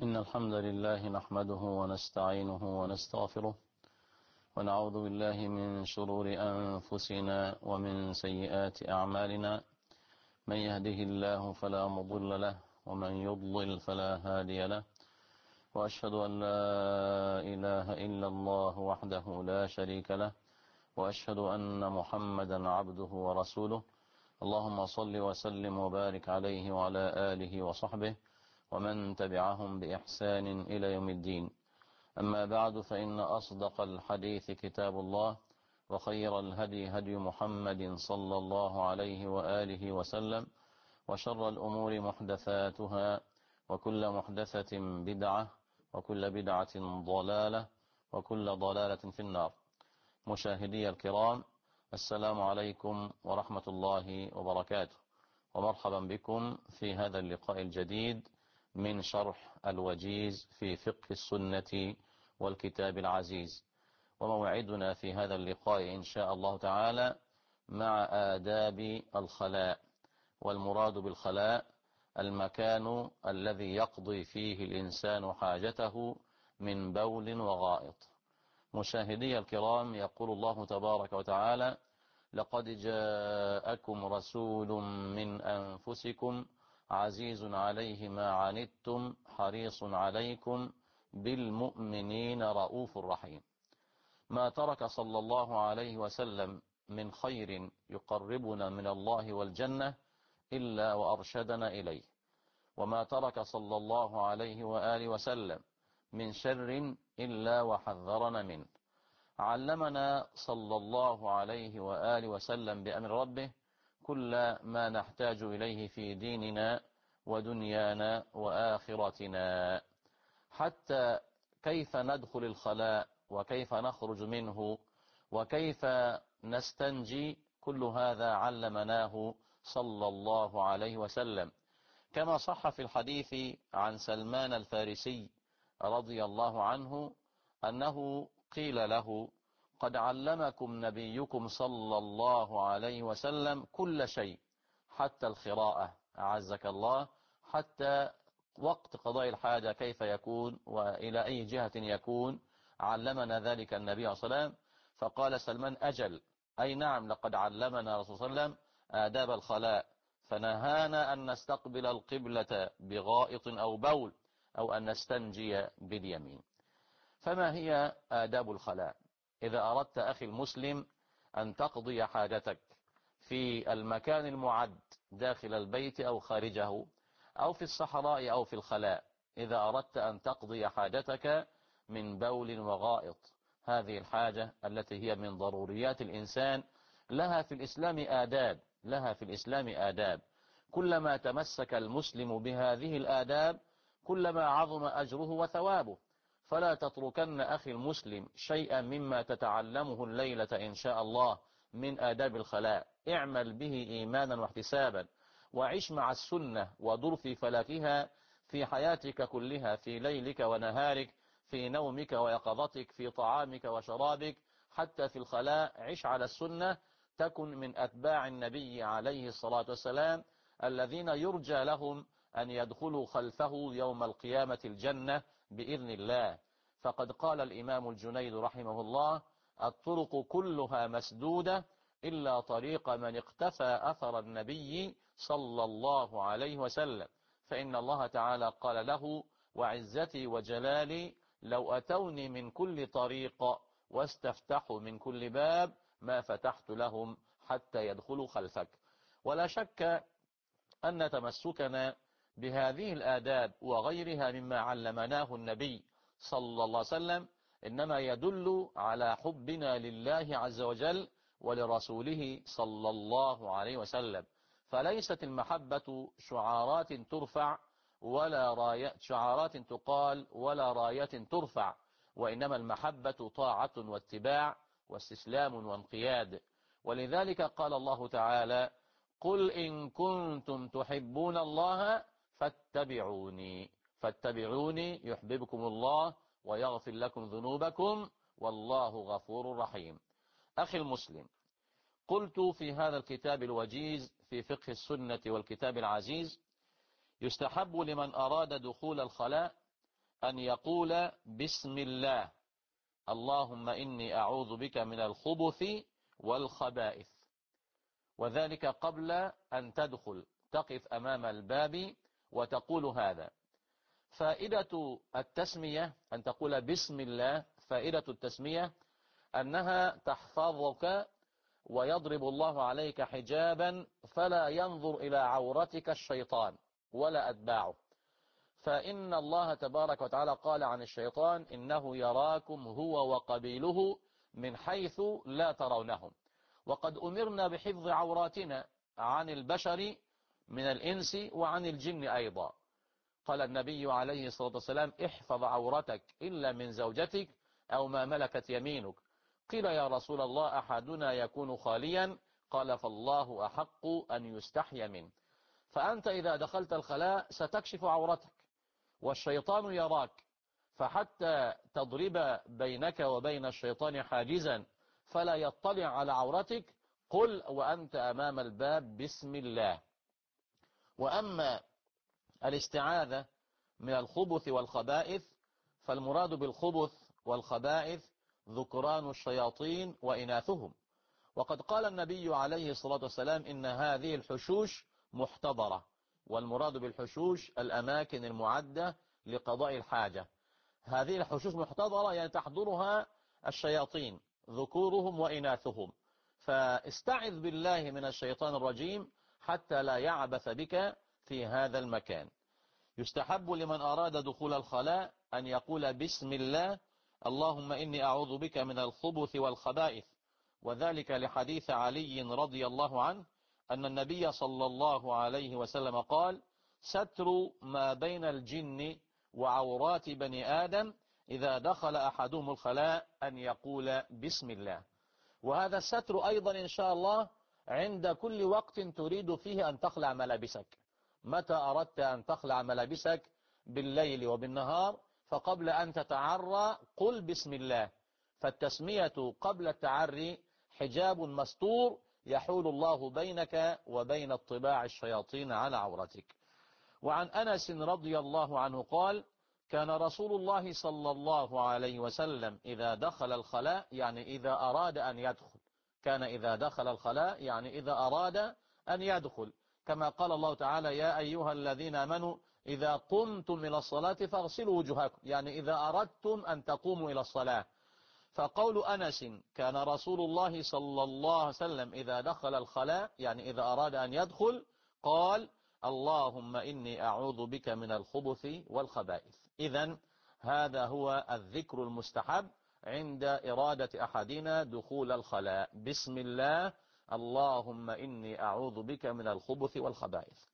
إن الحمد لله نحمده ونستعينه ونستغفره ونعوذ بالله من شرور أنفسنا ومن سيئات أعمالنا. من يهده الله فلا مضل له ومن يضلل فلا هادي له، وأشهد أن لا إله إلا الله وحده لا شريك له، وأشهد أن محمدا عبده ورسوله. اللهم صل وسلم وبارك عليه وعلى آله وصحبه ومن تبعهم بإحسان إلى يوم الدين. أما بعد، فإن أصدق الحديث كتاب الله، وخير الهدي هدي محمد صلى الله عليه وآله وسلم، وشر الأمور محدثاتها، وكل محدثة بدعة، وكل بدعة ضلالة، وكل ضلالة في النار. مشاهدي الكرام، السلام عليكم ورحمة الله وبركاته، ومرحبا بكم في هذا اللقاء الجديد من شرح الوجيز في فقه السنة والكتاب العزيز. وموعدنا في هذا اللقاء إن شاء الله تعالى مع آداب الخلاء. والمراد بالخلاء المكان الذي يقضي فيه الإنسان حاجته من بول وغائط. مشاهدي الكرام، يقول الله تبارك وتعالى: لقد جاءكم رسول من أنفسكم عزيز عليه ما عنتم حريص عليكم بالمؤمنين رؤوف رحيم. ما ترك صلى الله عليه وسلم من خير يقربنا من الله والجنة إلا وأرشدنا إليه، وما ترك صلى الله عليه وآله وسلم من شر إلا وحذرنا منه. علمنا صلى الله عليه وآله وسلم بأمر ربه كل ما نحتاج إليه في ديننا ودنيانا وآخرتنا، حتى كيف ندخل الخلاء وكيف نخرج منه وكيف نستنجي، كل هذا علمناه صلى الله عليه وسلم. كما صح في الحديث عن سلمان الفارسي رضي الله عنه أنه قيل له: قد علمكم نبيكم صلى الله عليه وسلم كل شيء حتى الخراءة، أعزك الله، حتى وقت قضاء الحاجة كيف يكون وإلى أي جهة يكون، علمنا ذلك النبي صلى الله عليه وسلم. فقال سلمان: أجل، أي نعم، لقد علمنا رسول الله صلى الله عليه وسلم آداب الخلاء، فنهانا أن نستقبل القبلة بغائط أو بول، أو أن نستنجي باليمين. فما هي آداب الخلاء؟ إذا أردت أخي المسلم أن تقضي حاجتك في المكان المعد داخل البيت أو خارجه، أو في الصحراء أو في الخلاء، إذا أردت أن تقضي حاجتك من بول وغائط، هذه الحاجة التي هي من ضروريات الإنسان لها في الإسلام آداب، لها في الإسلام آداب. كلما تمسك المسلم بهذه الآداب كلما عظم أجره وثوابه. فلا تتركن أخي المسلم شيئا مما تتعلمه الليلة إن شاء الله من آداب الخلاء، اعمل به إيمانا واحتسابا، وعش مع السنة ودر في فلكها في حياتك كلها، في ليلك ونهارك، في نومك ويقظتك، في طعامك وشرابك، حتى في الخلاء عش على السنة، تكن من أتباع النبي عليه الصلاة والسلام الذين يرجى لهم أن يدخلوا خلفه يوم القيامة الجنة بإذن الله. فقد قال الإمام الجنيد رحمه الله: الطرق كلها مسدودة إلا طريق من اقتفى أثر النبي صلى الله عليه وسلم، فإن الله تعالى قال له: وعزتي وجلالي لو أتوني من كل طريق واستفتحوا من كل باب ما فتحت لهم حتى يدخلوا خلفك. ولا شك أن تمسكنا بهذه الآداب وغيرها مما علمناه النبي صلى الله عليه وسلم إنما يدل على حبنا لله عز وجل ولرسوله صلى الله عليه وسلم. فليست المحبة شعارات ترفع ولا رايات شعارات تقال ولا رايات ترفع، وإنما المحبة طاعة واتباع واستسلام وانقياد. ولذلك قال الله تعالى: قل إن كنتم تحبون الله فاتبعوني يحببكم الله ويغفر لكم ذنوبكم والله غفور رحيم. أخي المسلم، قلت في هذا الكتاب الوجيز في فقه السنة والكتاب العزيز: يستحب لمن أراد دخول الخلاء أن يقول بسم الله، اللهم إني أعوذ بك من الخبث والخبائث، وذلك قبل أن تدخل، تقف أمام الباب وتقول هذا. فائدة التسمية أن تقول بسم الله، فائدة التسمية أنها تحفظك ويضرب الله عليك حجابا فلا ينظر إلى عورتك الشيطان ولا أتباعه. فإن الله تبارك وتعالى قال عن الشيطان إنه يراكم هو وقبيله من حيث لا ترونهم. وقد أمرنا بحفظ عوراتنا عن البشر من الإنس وعن الجن أيضا. قال النبي عليه الصلاة والسلام احفظ عورتك إلا من زوجتك أو ما ملكت يمينك. قيل يا رسول الله أحدنا يكون خاليا؟ قال فالله أحق أن يستحي منه. فأنت إذا دخلت الخلاء ستكشف عورتك والشيطان يراك، فحتى تضرب بينك وبين الشيطان حاجزا فلا يطلع على عورتك قل وأنت أمام الباب بسم الله. وأما الاستعاذة من الخبث والخبائث فالمراد بالخبث والخبائث ذكران الشياطين وإناثهم. وقد قال النبي عليه الصلاة والسلام إن هذه الحشوش محتضرة، والمراد بالحشوش الأماكن المعدة لقضاء الحاجة. هذه الحشوش محتضرة يعني تحضرها الشياطين ذكورهم وإناثهم، فاستعذ بالله من الشيطان الرجيم حتى لا يعبث بك في هذا المكان. يستحب لمن أراد دخول الخلاء أن يقول بسم الله اللهم إني أعوذ بك من الخبث والخبائث، وذلك لحديث علي رضي الله عنه أن النبي صلى الله عليه وسلم قال ستر ما بين الجن وعورات بني آدم إذا دخل أحدهم الخلاء أن يقول بسم الله. وهذا الستر أيضا إن شاء الله عند كل وقت تريد فيه أن تخلع ملابسك. متى أردت أن تخلع ملابسك بالليل وبالنهار فقبل أن تتعرى قل بسم الله. فالتسمية قبل التعري حجاب مستور يحول الله بينك وبين اطباع الشياطين على عورتك. وعن أنس رضي الله عنه قال كان رسول الله صلى الله عليه وسلم إذا دخل الخلاء يعني إذا أراد أن يدخل، كان إذا دخل الخلاء يعني إذا أراد أن يدخل، كما قال الله تعالى يا أيها الذين آمنوا إذا قمتم إلى الصلاة فاغسلوا وجوهكم، يعني إذا أردتم أن تقوموا إلى الصلاة. فقول أنس كان رسول الله صلى الله عليه وسلم إذا دخل الخلاء يعني إذا أراد أن يدخل قال اللهم إني أعوذ بك من الخبث والخبائث. إذن هذا هو الذكر المستحب عند إرادة أحدنا دخول الخلاء، بسم الله اللهم إني أعوذ بك من الخبث والخبائث.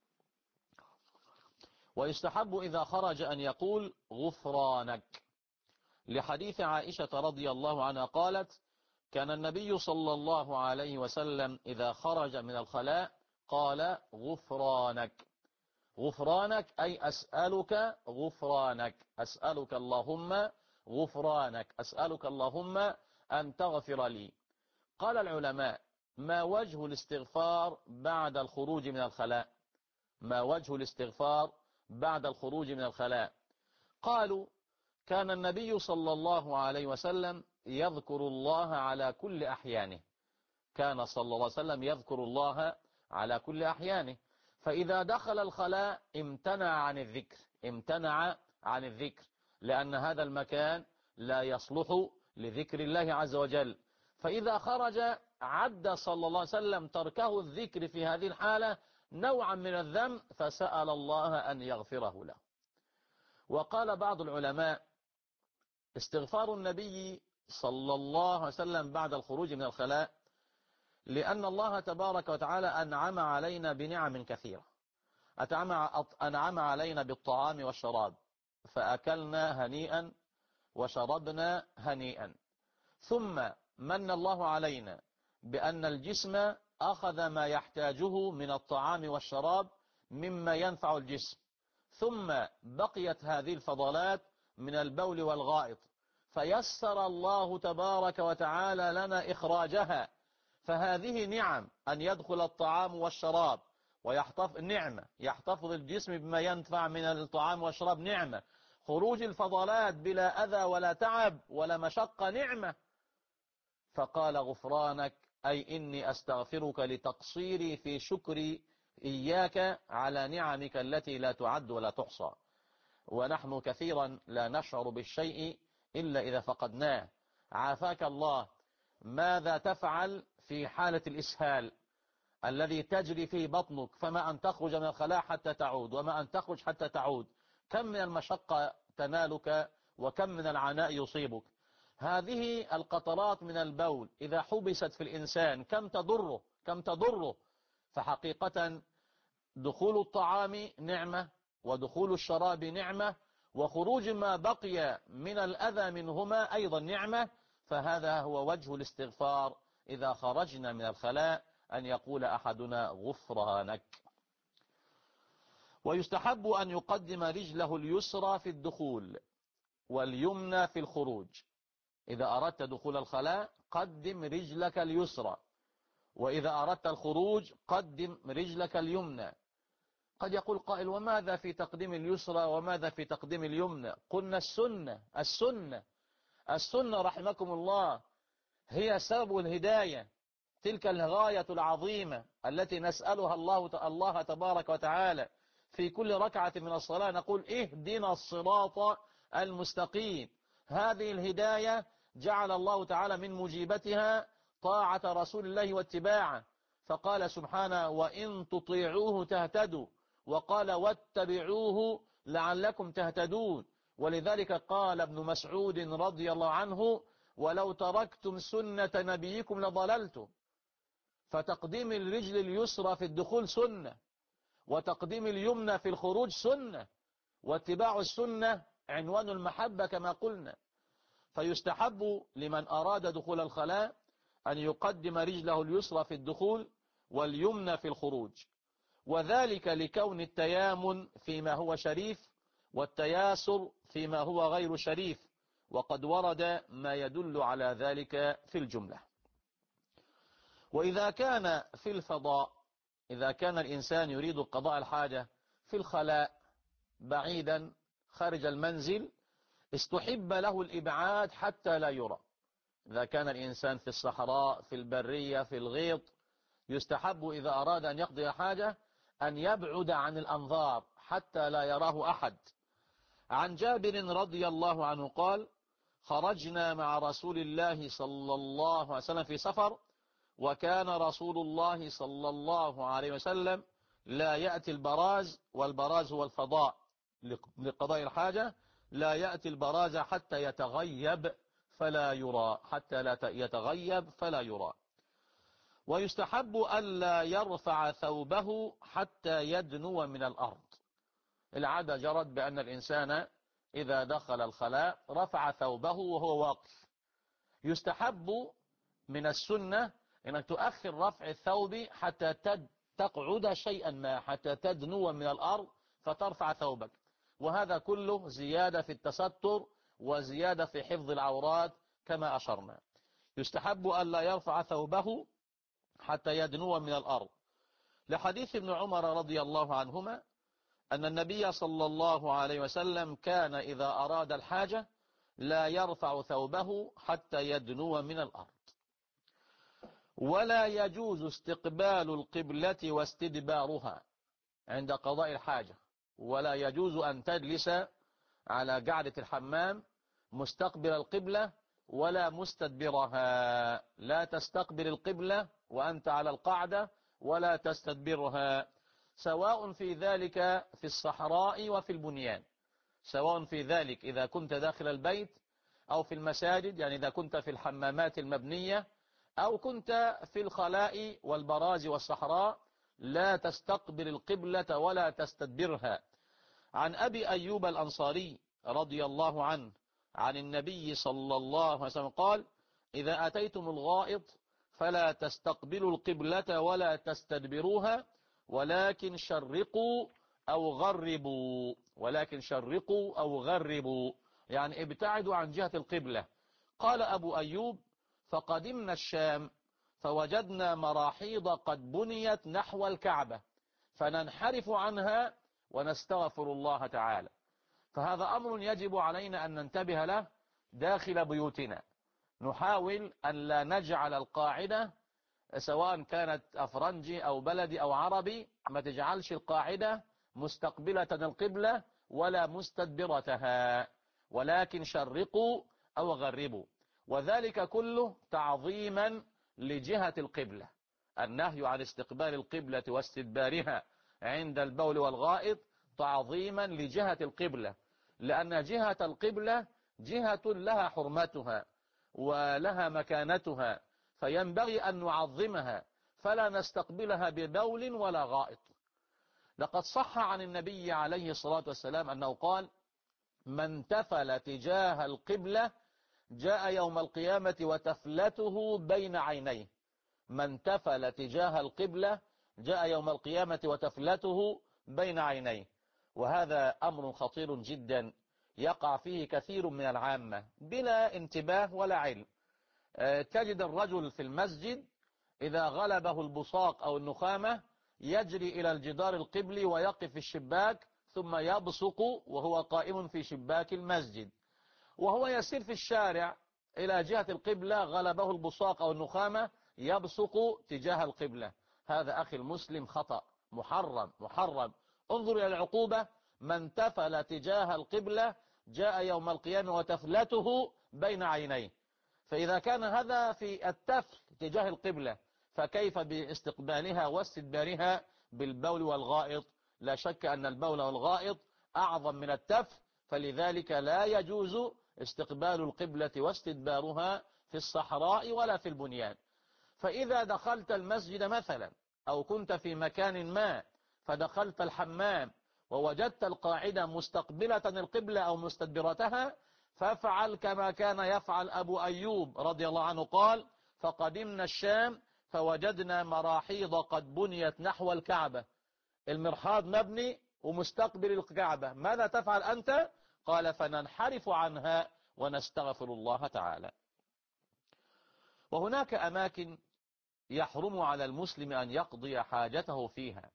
ويستحب إذا خرج أن يقول غفرانك، لحديث عائشة رضي الله عنها قالت كان النبي صلى الله عليه وسلم إذا خرج من الخلاء قال غفرانك. غفرانك أي أسألك غفرانك، أسألك اللهم غفرانك، أسألك اللهم أن تغفر لي. قال العلماء ما وجه الاستغفار بعد الخروج من الخلاء؟ ما وجه الاستغفار بعد الخروج من الخلاء؟ قالوا كان النبي صلى الله عليه وسلم يذكر الله على كل أحيانه، كان صلى الله عليه وسلم يذكر الله على كل أحيانه، فإذا دخل الخلاء امتنع عن الذكر، امتنع عن الذكر لأن هذا المكان لا يصلح لذكر الله عز وجل. فإذا خرج عد صلى الله عليه وسلم تركه الذكر في هذه الحالة نوعا من الذنب فسأل الله أن يغفره له. وقال بعض العلماء استغفار النبي صلى الله عليه وسلم بعد الخروج من الخلاء لأن الله تبارك وتعالى أنعم علينا بنعم كثيرة، أنعم علينا بالطعام والشراب فأكلنا هنيئا وشربنا هنيئا، ثم من الله علينا بأن الجسم أخذ ما يحتاجه من الطعام والشراب مما ينفع الجسم، ثم بقيت هذه الفضلات من البول والغائط فيسر الله تبارك وتعالى لنا إخراجها. فهذه نعم أن يدخل الطعام والشراب ويحتفظ، نعمة يحتفظ الجسم بما ينفع من الطعام والشراب نعمة، خروج الفضلات بلا أذى ولا تعب ولا مشقة نعمة. فقال غفرانك أي إني أستغفرك لتقصيري في شكري إياك على نعمك التي لا تعد ولا تحصى. ونحن كثيرا لا نشعر بالشيء إلا إذا فقدناه. عافاك الله، ماذا تفعل في حالة الإسهال الذي تجري فيه بطنك، فما أن تخرج من الخلاء حتى تعود وما أن تخرج حتى تعود؟ كم من المشقة تنالك وكم من العناء يصيبك. هذه القطرات من البول إذا حبست في الإنسان كم تضره. فحقيقة دخول الطعام نعمة، ودخول الشراب نعمة، وخروج ما بقي من الأذى منهما أيضا نعمة. فهذا هو وجه الاستغفار إذا خرجنا من الخلاء، أن يقول أحدنا غفرانك. ويستحب أن يقدم رجله اليسرى في الدخول واليمنى في الخروج. إذا أردت دخول الخلاء قدم رجلك اليسرى، وإذا أردت الخروج قدم رجلك اليمنى. قد يقول قائل وماذا في تقديم اليسرى وماذا في تقديم اليمنى؟ قلنا السنة رحمكم الله هي سبب الهداية، تلك الغاية العظيمة التي نسألها الله تبارك وتعالى في كل ركعة من الصلاة، نقول اهدنا الصراط المستقيم. هذه الهداية جعل الله تعالى من مجيبتها طاعة رسول الله واتباعه، فقال سبحانه وإن تطيعوه تهتدوا، وقال واتبعوه لعلكم تهتدون. ولذلك قال ابن مسعود رضي الله عنه ولو تركتم سنة نبيكم لضللتم. فتقديم الرجل اليسرى في الدخول سنة، وتقديم اليمنى في الخروج سنة، واتباع السنة عنوان المحبة كما قلنا. فيستحب لمن أراد دخول الخلاء أن يقدم رجله اليسرى في الدخول واليمنى في الخروج، وذلك لكون التيامن فيما هو شريف والتياسر فيما هو غير شريف، وقد ورد ما يدل على ذلك في الجملة. وإذا كان في الفضاء، إذا كان الإنسان يريد قضاء الحاجة في الخلاء بعيدا خارج المنزل، استحب له الإبعاد حتى لا يرى. إذا كان الإنسان في الصحراء في البرية في الغيط، يستحب إذا أراد أن يقضي حاجة أن يبعد عن الأنظار حتى لا يراه أحد. عن جابر رضي الله عنه قال خرجنا مع رسول الله صلى الله عليه وسلم في سفر، وكان رسول الله صلى الله عليه وسلم لا يأتي البراز، والبراز هو الفضاء لقضاء الحاجة، لا يأتي البراز حتى يتغيب فلا يرى، حتى لا يتغيب فلا يرى. ويستحب ألا يرفع ثوبه حتى يدنو من الأرض. العادة جرت بأن الإنسان إذا دخل الخلاء رفع ثوبه وهو واقف. يستحب من السنة أنك تؤخر رفع الثوب حتى تقعد شيئا ما، حتى تدنو من الأرض فترفع ثوبك. وهذا كله زيادة في التستر وزيادة في حفظ العورات كما أشرنا. يستحب ألا يرفع ثوبه حتى يدنو من الأرض، لحديث ابن عمر رضي الله عنهما أن النبي صلى الله عليه وسلم كان إذا أراد الحاجة لا يرفع ثوبه حتى يدنو من الأرض. ولا يجوز استقبال القبلة واستدبارها عند قضاء الحاجة، ولا يجوز أن تجلس على قعدة الحمام مستقبل القبلة ولا مستدبرها. لا تستقبل القبلة وأنت على القعدة ولا تستدبرها، سواء في ذلك في الصحراء وفي البنيان، سواء في ذلك إذا كنت داخل البيت أو في المساجد، يعني إذا كنت في الحمامات المبنية أو كنت في الخلاء والبراز والصحراء، لا تستقبل القبلة ولا تستدبرها. عن أبي أيوب الأنصاري رضي الله عنه عن النبي صلى الله عليه وسلم قال إذا أتيتم الغائط فلا تستقبلوا القبلة ولا تستدبروها، ولكن شرقوا أو غربوا، ولكن شرقوا أو غربوا، يعني ابتعدوا عن جهة القبلة. قال أبو أيوب فقدمنا الشام فوجدنا مراحيض قد بنيت نحو الكعبة فننحرف عنها ونستغفر الله تعالى. فهذا أمر يجب علينا أن ننتبه له داخل بيوتنا. نحاول أن لا نجعل القاعدة، سواء كانت أفرنجي أو بلدي أو عربي، ما تجعلش القاعدة مستقبلة القبلة ولا مستدبرتها، ولكن شرقوا أو غربوا، وذلك كله تعظيما لجهة القبلة. النهي عن استقبال القبلة واستدبارها عند البول والغائط تعظيما لجهة القبلة، لأن جهة القبلة جهة لها حرمتها ولها مكانتها، فينبغي أن نعظمها فلا نستقبلها ببول ولا غائط. لقد صح عن النبي عليه الصلاة والسلام أنه قال: من تفل تجاه القبلة جاء يوم القيامة وتفلته بين عينيه. من تفل تجاه القبلة جاء يوم القيامة وتفلته بين عينيه. وهذا أمر خطير جدا يقع فيه كثير من العامة بلا انتباه ولا علم. تجد الرجل في المسجد إذا غلبه البصاق أو النخامة يجري إلى الجدار القبلي ويقف في الشباك ثم يبصق وهو قائم في شباك المسجد، وهو يسير في الشارع إلى جهة القبلة غلبه البصاق أو النخامة يبصق تجاه القبلة. هذا أخي المسلم خطأ، محرم محرم. انظر إلى العقوبة: من تفل تجاه القبلة جاء يوم القيامة وتفلته بين عينيه. فإذا كان هذا في التفل تجاه القبلة، فكيف باستقبالها واستدبارها بالبول والغائط؟ لا شك أن البول والغائط أعظم من التفل، فلذلك لا يجوز استقبال القبلة واستدبارها في الصحراء ولا في البنيان. فإذا دخلت المسجد مثلا أو كنت في مكان ما فدخلت الحمام ووجدت القاعدة مستقبلة القبلة أو مستدبرتها، فافعل كما كان يفعل أبو أيوب رضي الله عنه، قال: فقدمنا الشام فوجدنا مراحيض قد بنيت نحو الكعبة. المرحاض مبني ومستقبل الكعبة، ماذا تفعل أنت؟ قال: فننحرف عنها ونستغفر الله تعالى. وهناك أماكن يحرم على المسلم أن يقضي حاجته فيها،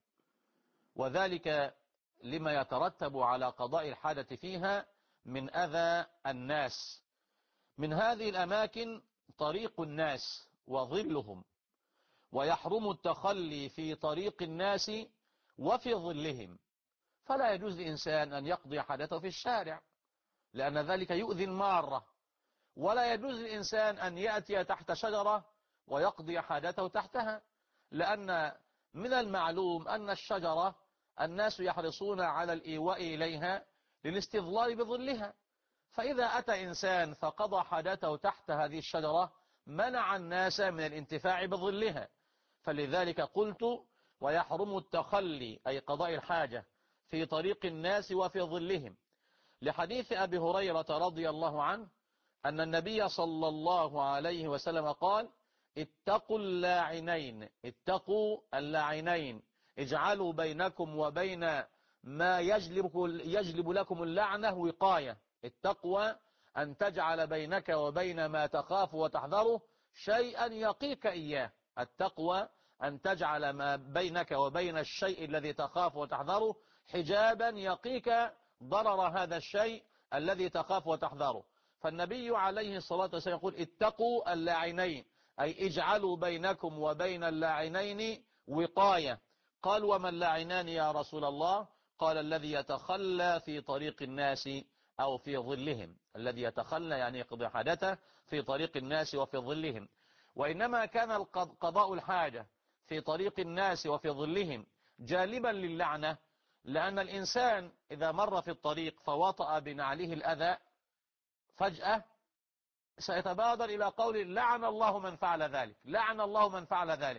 وذلك لما يترتب على قضاء الحاجة فيها من أذى الناس. من هذه الأماكن طريق الناس وظلهم، ويحرم التخلي في طريق الناس وفي ظلهم. فلا يجوز للإنسان أن يقضي حاجته في الشارع لأن ذلك يؤذي المارة، ولا يجوز للإنسان أن يأتي تحت شجرة ويقضي حاجته تحتها، لأن من المعلوم أن الشجرة الناس يحرصون على الإيواء إليها للاستظلال بظلها، فإذا أتى إنسان فقضى حاجته تحت هذه الشجرة منع الناس من الانتفاع بظلها. فلذلك قلت: ويحرم التخلي أي قضاء الحاجة في طريق الناس وفي ظلهم، لحديث أبي هريرة رضي الله عنه أن النبي صلى الله عليه وسلم قال: اتقوا اللاعنين، اتقوا اللاعنين، اجعلوا بينكم وبين ما يجلب لكم اللعنة وقاية. التقوى أن تجعل بينك وبين ما تخاف وتحذره شيئا يقيك إياه. التقوى أن تجعل ما بينك وبين الشيء الذي تخاف وتحذره حجابا يقيك ضرر هذا الشيء الذي تخاف وتحذره. فالنبي عليه الصلاة والسلام يقول: اتقوا اللاعنين، أي اجعلوا بينكم وبين اللاعنين وقاية. قال: وما اللاعنان يا رسول الله؟ قال: الذي يتخلى في طريق الناس أو في ظلهم. الذي يتخلى يعني يقضي حاجته في طريق الناس وفي ظلهم. وإنما كان قضاء الحاجة في طريق الناس وفي ظلهم جالبا للعنة، لأن الإنسان إذا مر في الطريق فوطأ بنعله الأذى فجأة سيتبادر إلى قول: لعن الله من فعل ذلك، لعن الله من فعل ذلك.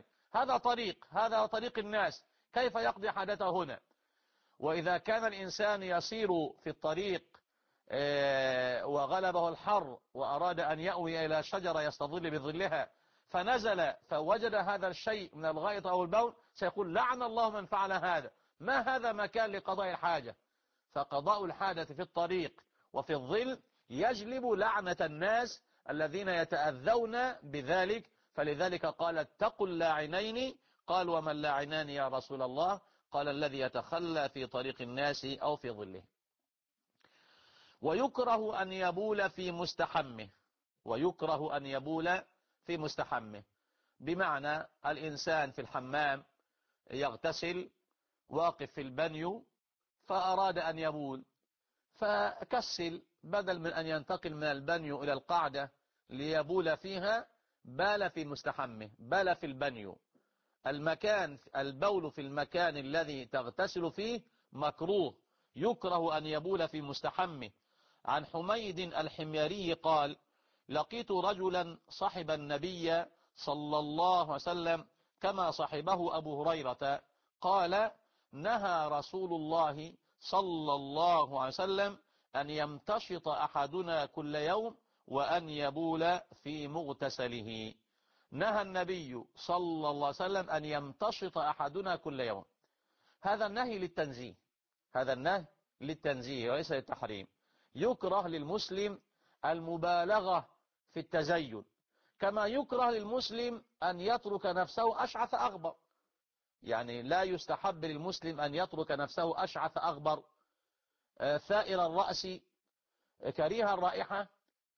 هذا طريق الناس، كيف يقضي حاجته هنا؟ وإذا كان الإنسان يسير في الطريق وغلبه الحر وأراد أن يأوي إلى شجرة يستظل بظلها فنزل فوجد هذا الشيء من الغائط أو البول، سيقول: لعن الله من فعل هذا. ما هذا مكان لقضاء الحاجة؟ فقضاء الحاجة في الطريق وفي الظل يجلب لعنة الناس الذين يتأذون بذلك. فلذلك قال: اتقوا اللاعنين. قال: وما اللاعنان يا رسول الله؟ قال: الذي يتخلى في طريق الناس أو في ظله. ويكره أن يبول في مستحمه، ويكره أن يبول في مستحمه، بمعنى الإنسان في الحمام يغتسل واقف في البانيو فأراد أن يبول، فكسل بدل من أن ينتقل من البانيو إلى القاعدة ليبول فيها، بال في مستحمه، بال في البانيو. البول في المكان الذي تغتسل فيه مكروه، يكره أن يبول في مستحمه. عن حميد الحميري قال: لقيت رجلا صحب النبي صلى الله عليه وسلم كما صحبه أبو هريرة، قال: نهى رسول الله صلى الله عليه وسلم أن يمتشط أحدنا كل يوم وأن يبول في مغتسله. نهى النبي صلى الله عليه وسلم أن يمتشط أحدنا كل يوم. هذا النهي للتنزيه، هذا النهي للتنزيه وليس للتحريم. يكره للمسلم المبالغة في التزين، كما يكره للمسلم أن يترك نفسه أشعث أغبر. يعني لا يستحب للمسلم أن يترك نفسه أشعث أغبر، ثائر الرأس، كريه الرائحة.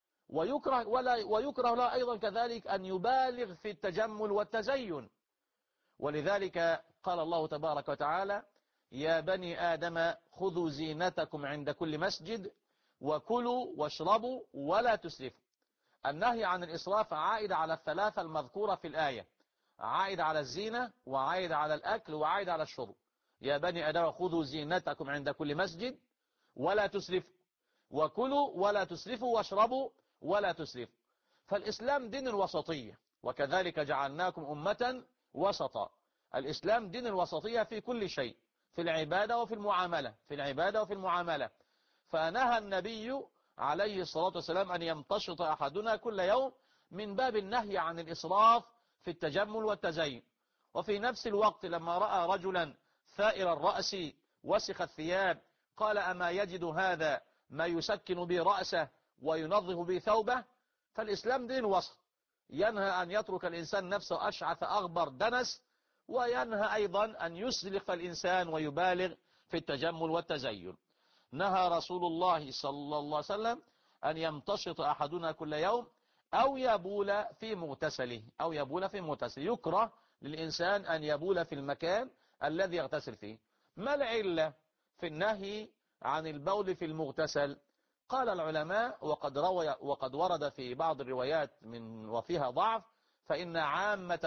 ويكره له أيضا كذلك أن يبالغ في التجمل والتزين. ولذلك قال الله تبارك وتعالى: يا بني آدم خذوا زينتكم عند كل مسجد وكلوا واشربوا ولا تسرفوا. النهي عن الإسراف عائد على الثلاثة المذكورة في الآية، عائد على الزينة وعائد على الأكل وعائد على الشرب. يا بني آدم خذوا زينتكم عند كل مسجد ولا تسرفوا، وكلوا ولا تسرفوا، واشربوا ولا تسرفوا. فالإسلام دين الوسطية، وكذلك جعلناكم أمة وسطا. الإسلام دين الوسطية في كل شيء، في العبادة وفي المعاملة، في العبادة وفي المعاملة. فنهى النبي عليه الصلاة والسلام أن يمتشط أحدنا كل يوم، من باب النهي عن الإسراف في التجمل والتزين. وفي نفس الوقت لما رأى رجلا ثائر الرأس وسخ الثياب قال: أما يجد هذا ما يسكن به رأسه وينظف به ثوبه؟ فالإسلام دين وسط، ينهى أن يترك الإنسان نفسه أشعث أغبر دنس، وينهى أيضا أن يسرف الإنسان ويبالغ في التجمل والتزين. نهى رسول الله صلى الله عليه وسلم أن يمتشط أحدنا كل يوم أو يبول في مغتسله، أو يبول في مغتسله. يكره للإنسان أن يبول في المكان الذي يغتسل فيه. ما العلة في النهي عن البول في المغتسل؟ قال العلماء: وقد ورد في بعض الروايات وفيها ضعف، فإن عامة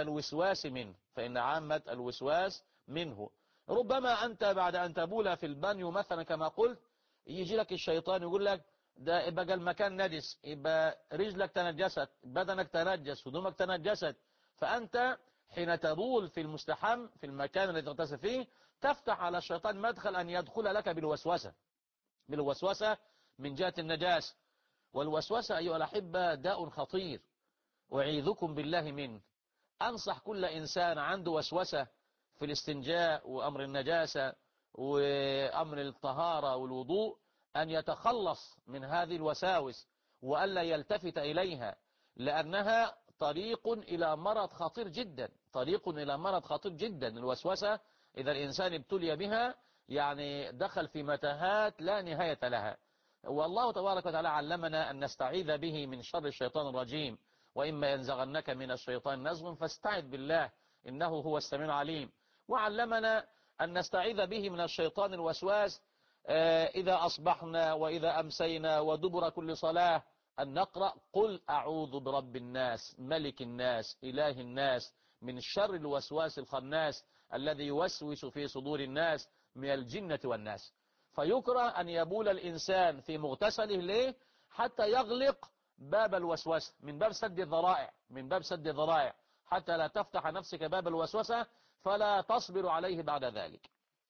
الوسواس منه. ربما أنت بعد أن تبول في البانيو مثلا كما قلت، يجي لك الشيطان يقول لك: ده يبقى المكان نجس، يبقى رجلك تنجست، بدنك تنجس، هدومك تنجست. فأنت حين تبول في المستحم في المكان الذي تغتسل فيه تفتح على الشيطان مدخل أن يدخل لك بالوسوسة من جهة النجاسة. والوسوسة أيها الأحبة داء خطير، أعيذكم بالله منه. أنصح كل إنسان عنده وسوسة في الاستنجاء وأمر النجاسة وأمر الطهارة والوضوء أن يتخلص من هذه الوساوس وألا يلتفت إليها، لأنها طريق إلى مرض خطير جدا، طريق إلى مرض خطير جدا. الوسوسة إذا الإنسان ابتلي بها يعني دخل في متاهات لا نهاية لها. والله تبارك وتعالى علمنا أن نستعيذ به من شر الشيطان الرجيم: وإما ينزغنك من الشيطان نزغ فاستعذ بالله إنه هو السميع العليم. وعلمنا أن نستعيذ به من الشيطان الوسواس إذا أصبحنا وإذا أمسينا ودبر كل صلاة، أن نقرأ: قل أعوذ برب الناس ملك الناس إله الناس من شر الوسواس الخناس الذي يوسوس في صدور الناس من الجنة والناس. فيكره أن يبول الإنسان في مغتسله. ليه؟ حتى يغلق باب الوسوسة، من باب سد الذرائع، حتى لا تفتح نفسك باب الوسوسة فلا تصبر عليه بعد ذلك.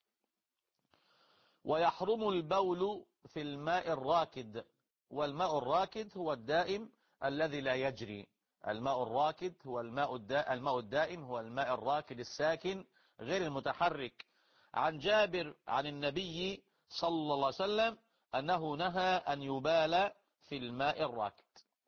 ويحرم البول في الماء الراكد، والماء الراكد هو الدائم الذي لا يجري. الماء الراكد هو الماء الدائم هو الماء الراكد الساكن غير المتحرك. عن جابر عن النبي صلى الله عليه وسلم أنه نهى أن يبال في الماء الراكد.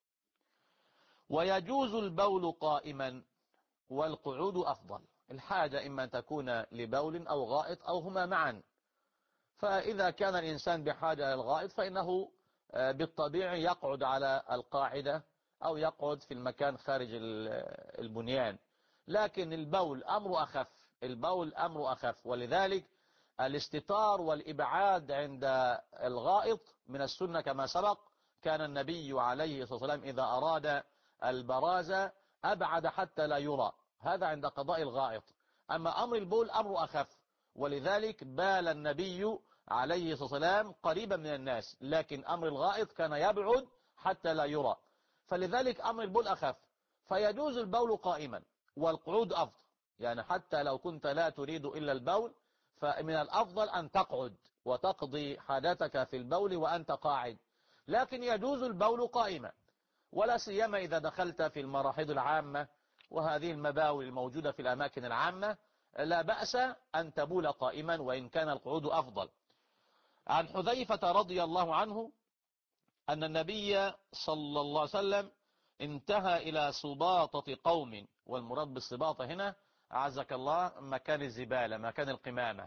ويجوز البول قائما، والقعود أفضل. الحاجة إما أن تكون لبول أو غائط أو هما معا. فإذا كان الإنسان بحاجة إلى الغائط فإنه بالطبيعي يقعد على القاعدة أو يقعد في المكان خارج البنيان. لكن البول أمر أخف، البول أمر أخف، ولذلك الاستتار والإبعاد عند الغائط من السنة كما سبق. كان النبي عليه الصلاة والسلام إذا أراد البراز أبعد حتى لا يرى، هذا عند قضاء الغائط. أما أمر البول أمر أخف، ولذلك بال النبي عليه الصلاة والسلام قريبا من الناس، لكن أمر الغائط كان يبعد حتى لا يرى، فلذلك أمر البول أخف. فيجوز البول قائما والقعود أفضل، يعني حتى لو كنت لا تريد إلا البول فمن الأفضل أن تقعد وتقضي حاجتك في البول وأنت قاعد، لكن يجوز البول قائما، ولا سيما إذا دخلت في المراحيض العامة وهذه المباول الموجودة في الأماكن العامة لا بأس أن تبول قائما وإن كان القعود أفضل. عن حذيفة رضي الله عنه أن النبي صلى الله عليه وسلم انتهى إلى سباطة قوم، والمراد بالسباطة هنا أعزك الله مكان الزبالة، مكان القمامة.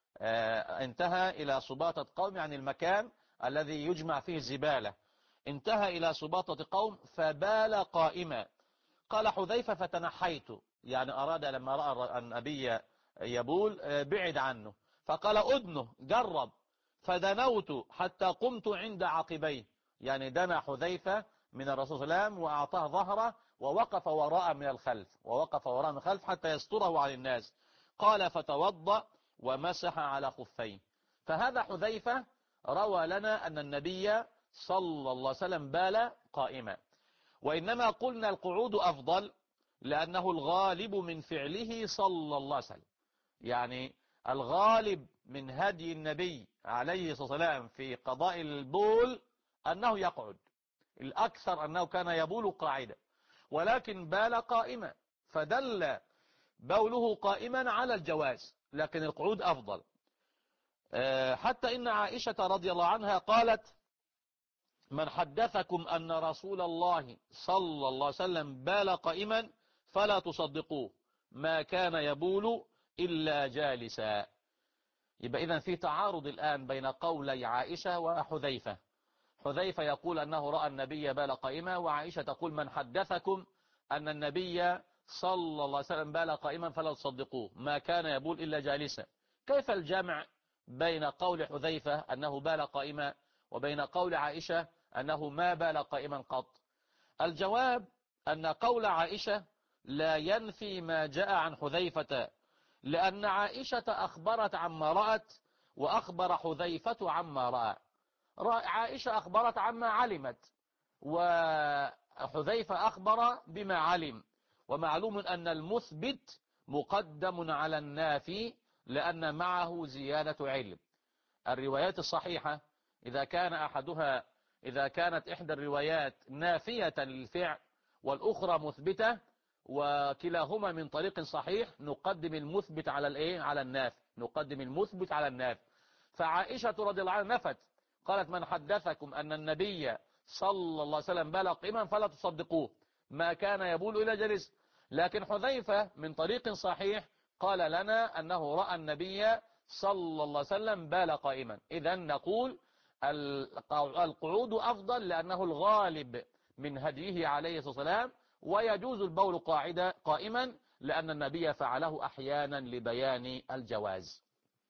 انتهى إلى سباطة قوم يعني المكان الذي يجمع فيه الزبالة. انتهى إلى سباطة قوم فبال قائما. قال حذيفة فتنحيت، يعني أراد لما رأى النبي يبول بعد عنه، فقال أدنه جرب، فدنوت حتى قمت عند عقبيه، يعني دنا حذيفة من الرسول صلى الله عليه وسلم وأعطاه ظهره ووقف وراء من الخلف، ووقف وراء من الخلف حتى يستره عن الناس. قال فتوضأ ومسح على خفيه. فهذا حذيفة روى لنا أن النبي صلى الله عليه وسلم بال قائما، وإنما قلنا القعود أفضل لأنه الغالب من فعله صلى الله عليه وسلم، يعني الغالب من هدي النبي عليه الصلاة والسلام في قضاء البول أنه يقعد، الأكثر أنه كان يبول قاعدا، ولكن بال قائما، فدل بوله قائما على الجواز، لكن القعود أفضل. حتى إن عائشة رضي الله عنها قالت من حدثكم أن رسول الله صلى الله عليه وسلم بال قائما فلا تصدقوه، ما كان يبول إلا جالسا. يبقى إذن في تعارض الآن بين قولي عائشة وحذيفة. حذيفة يقول أنه رأى النبي بال قائما، وعائشة تقول من حدثكم أن النبي صلى الله عليه وسلم بال قائما فلا تصدقوه، ما كان يبول إلا جالسا. كيف الجمع بين قول حذيفة أنه بال قائما وبين قول عائشة أنه ما بال قائما قط؟ الجواب أن قول عائشة لا ينفي ما جاء عن حذيفة، لأن عائشة أخبرت عما رأت وأخبر حذيفة عما رأى. عائشة أخبرت عما علمت وحذيفة أخبر بما علم، ومعلوم أن المثبت مقدم على النافي لأن معه زيادة علم. الروايات الصحيحة إذا كانت إحدى الروايات نافية للفعل والأخرى مثبتة وكلاهما من طريق صحيح نقدم المثبت على النافي، نقدم المثبت على النافي. فعائشة رضي الله عنها نفت، قالت من حدثكم أن النبي صلى الله عليه وسلم بال قائما فلا تصدقوه، ما كان يبول إلى جلس. لكن حذيفة من طريق صحيح قال لنا أنه رأى النبي صلى الله عليه وسلم بال قائما. إذن نقول القعود أفضل لأنه الغالب من هديه عليه الصلاة والسلام، ويجوز البول قائما لأن النبي فعله أحيانا لبيان الجواز.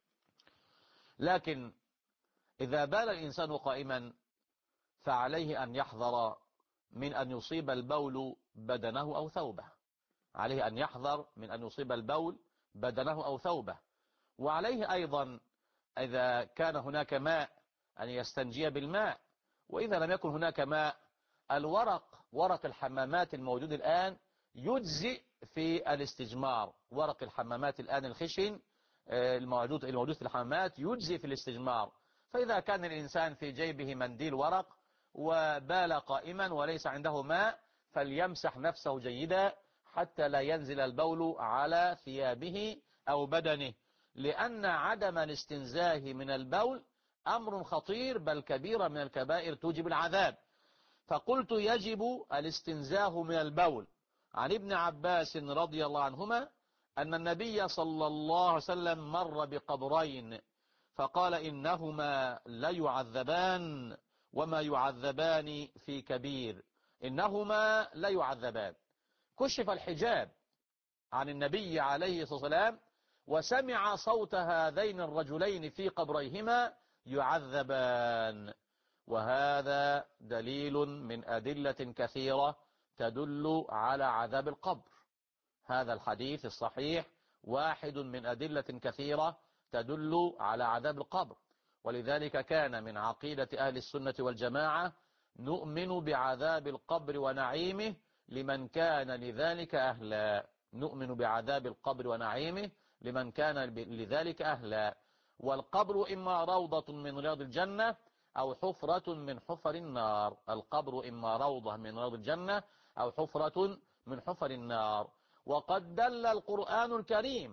لكن إذا بال الإنسان قائما فعليه أن يحذر من أن يصيب البول بدنه أو ثوبه، عليه أن يحذر من أن يصيب البول بدنه أو ثوبه. وعليه أيضا إذا كان هناك ماء أن يستنجي بالماء، وإذا لم يكن هناك ماء ورق الحمامات الموجود الآن يجزئ في الاستجمار. ورق الحمامات الآن الخشن الموجود في الحمامات يجزئ في الاستجمار. فإذا كان الإنسان في جيبه منديل ورق وبال قائما وليس عنده ماء فليمسح نفسه جيدا حتى لا ينزل البول على ثيابه أو بدنه، لأن عدم الاستنزاه من البول أمر خطير بل كبيرة من الكبائر توجب العذاب. فقلت يجب الاستنزاه من البول. عن ابن عباس رضي الله عنهما أن النبي صلى الله عليه وسلم مر بقبرين فقال إنهما ليعذبان وما يعذبان في كبير إنهما لا يعذبان. كشف الحجاب عن النبي عليه الصلاة والسلام وسمع صوت هذين الرجلين في قبريهما يعذبان، وهذا دليل من أدلة كثيرة تدل على عذاب القبر. هذا الحديث الصحيح واحد من أدلة كثيرة تدل على عذاب القبر، ولذلك كان من عقيدة أهل السنة والجماعة نؤمن بعذاب القبر ونعيمه لمن كان لذلك أهلا. نؤمن بعذاب القبر ونعيمه لمن كان لذلك أهلا. والقبر إما روضة من رياض الجنة أو حفرة من حفر النار. القبر إما روضة من رياض الجنة أو حفرة من حفر النار. وقد دل القرآن الكريم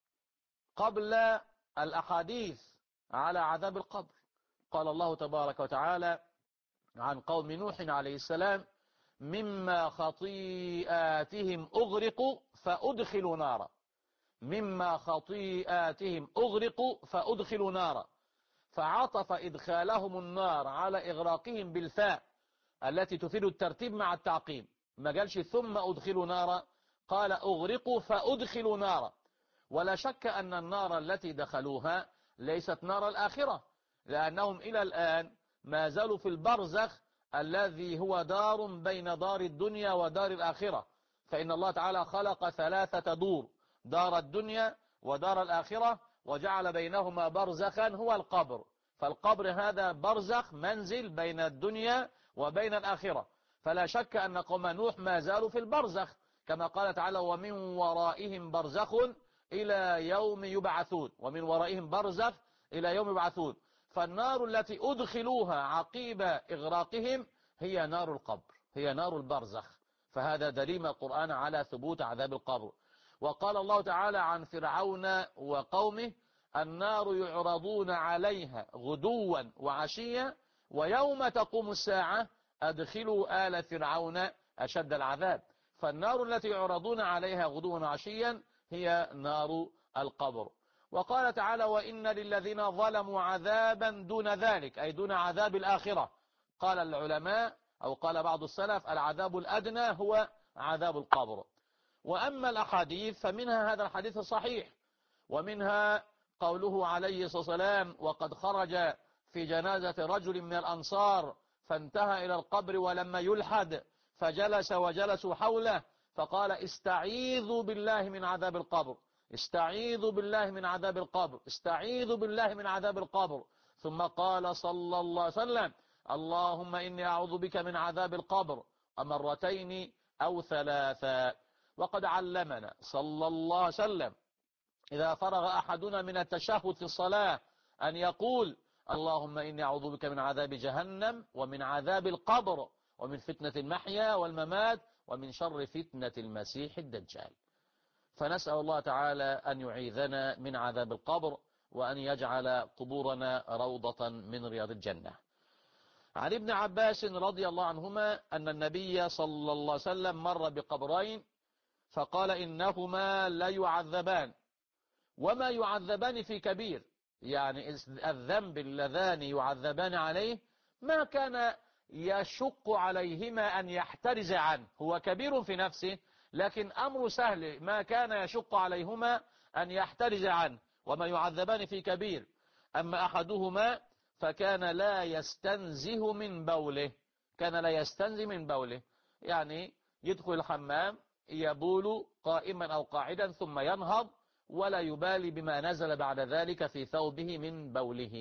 قبل الأحاديث على عذاب القبر. قال الله تبارك وتعالى عن قوم نوح عليه السلام: مما خطيئاتهم أغرقوا فأدخلوا نارا. مما خطيئاتهم أغرقوا فأدخلوا نارا، فعطف إدخالهم النار على إغراقهم بالفاء التي تفيد الترتيب مع التعقيب. ما قالش ثم أدخلوا نارا، قال أغرقوا فأدخلوا نارا. ولا شك أن النار التي دخلوها ليست نار الآخرة، لأنهم إلى الآن ما زالوا في البرزخ الذي هو دار بين دار الدنيا ودار الآخرة. فإن الله تعالى خلق 3 دور: دار الدنيا ودار الآخرة، وجعل بينهما برزخا هو القبر. فالقبر هذا برزخ، منزل بين الدنيا وبين الآخرة. فلا شك أن قوم نوح ما زالوا في البرزخ، كما قال تعالى: ومن ورائهم برزخ إلى يوم يبعثون. ومن ورائهم برزخ إلى يوم يبعثون. فالنار التي أدخلوها عقيب إغراقهم هي نار القبر، هي نار البرزخ. فهذا دليل من القرآن على ثبوت عذاب القبر. وقال الله تعالى عن فرعون وقومه: النار يعرضون عليها غدوا وعشيا ويوم تقوم الساعة أدخلوا آل فرعون أشد العذاب. فالنار التي يعرضون عليها غدوا وعشيا هي نار القبر. وقال تعالى: وإن للذين ظلموا عذابا دون ذلك، أي دون عذاب الآخرة. قال العلماء أو قال بعض السلف: العذاب الأدنى هو عذاب القبر. وأما الأحاديث فمنها هذا الحديث الصحيح، ومنها قوله عليه الصلاة والسلام: وقد خرج في جنازة رجل من الأنصار فانتهى إلى القبر ولما يلحد فجلس وجلسوا حوله فقال: استعيذوا بالله من عذاب القبر، استعيذوا بالله من عذاب القبر، استعيذوا بالله من عذاب القبر. ثم قال صلى الله عليه وسلم: اللهم إني أعوذ بك من عذاب القبر، مرتين أو 3. وقد علمنا صلى الله عليه وسلم إذا فرغ أحدنا من التشهد في الصلاة أن يقول: اللهم إني أعوذ بك من عذاب جهنم ومن عذاب القبر ومن فتنة المحيا والممات ومن شر فتنة المسيح الدجال. فنسأل الله تعالى أن يعيذنا من عذاب القبر وأن يجعل قبورنا روضة من رياض الجنة. عن ابن عباس رضي الله عنهما أن النبي صلى الله عليه وسلم مر بقبرين فقال: إنهما لا يعذبان وما يعذبان في كبير. يعني الذنب اللذان يعذبان عليه ما كان يشق عليهما أن يحترز عنه، هو كبير في نفسه لكن أمر سهل، ما كان يشق عليهما أن يحترز عنه. وما يعذبان في كبير. أما أحدهما فكان لا يستنزه من بوله، كان لا يستنزه من بوله، يعني يدخل الحمام يبول قائما أو قاعدا ثم ينهض ولا يبالي بما نزل بعد ذلك في ثوبه من بوله.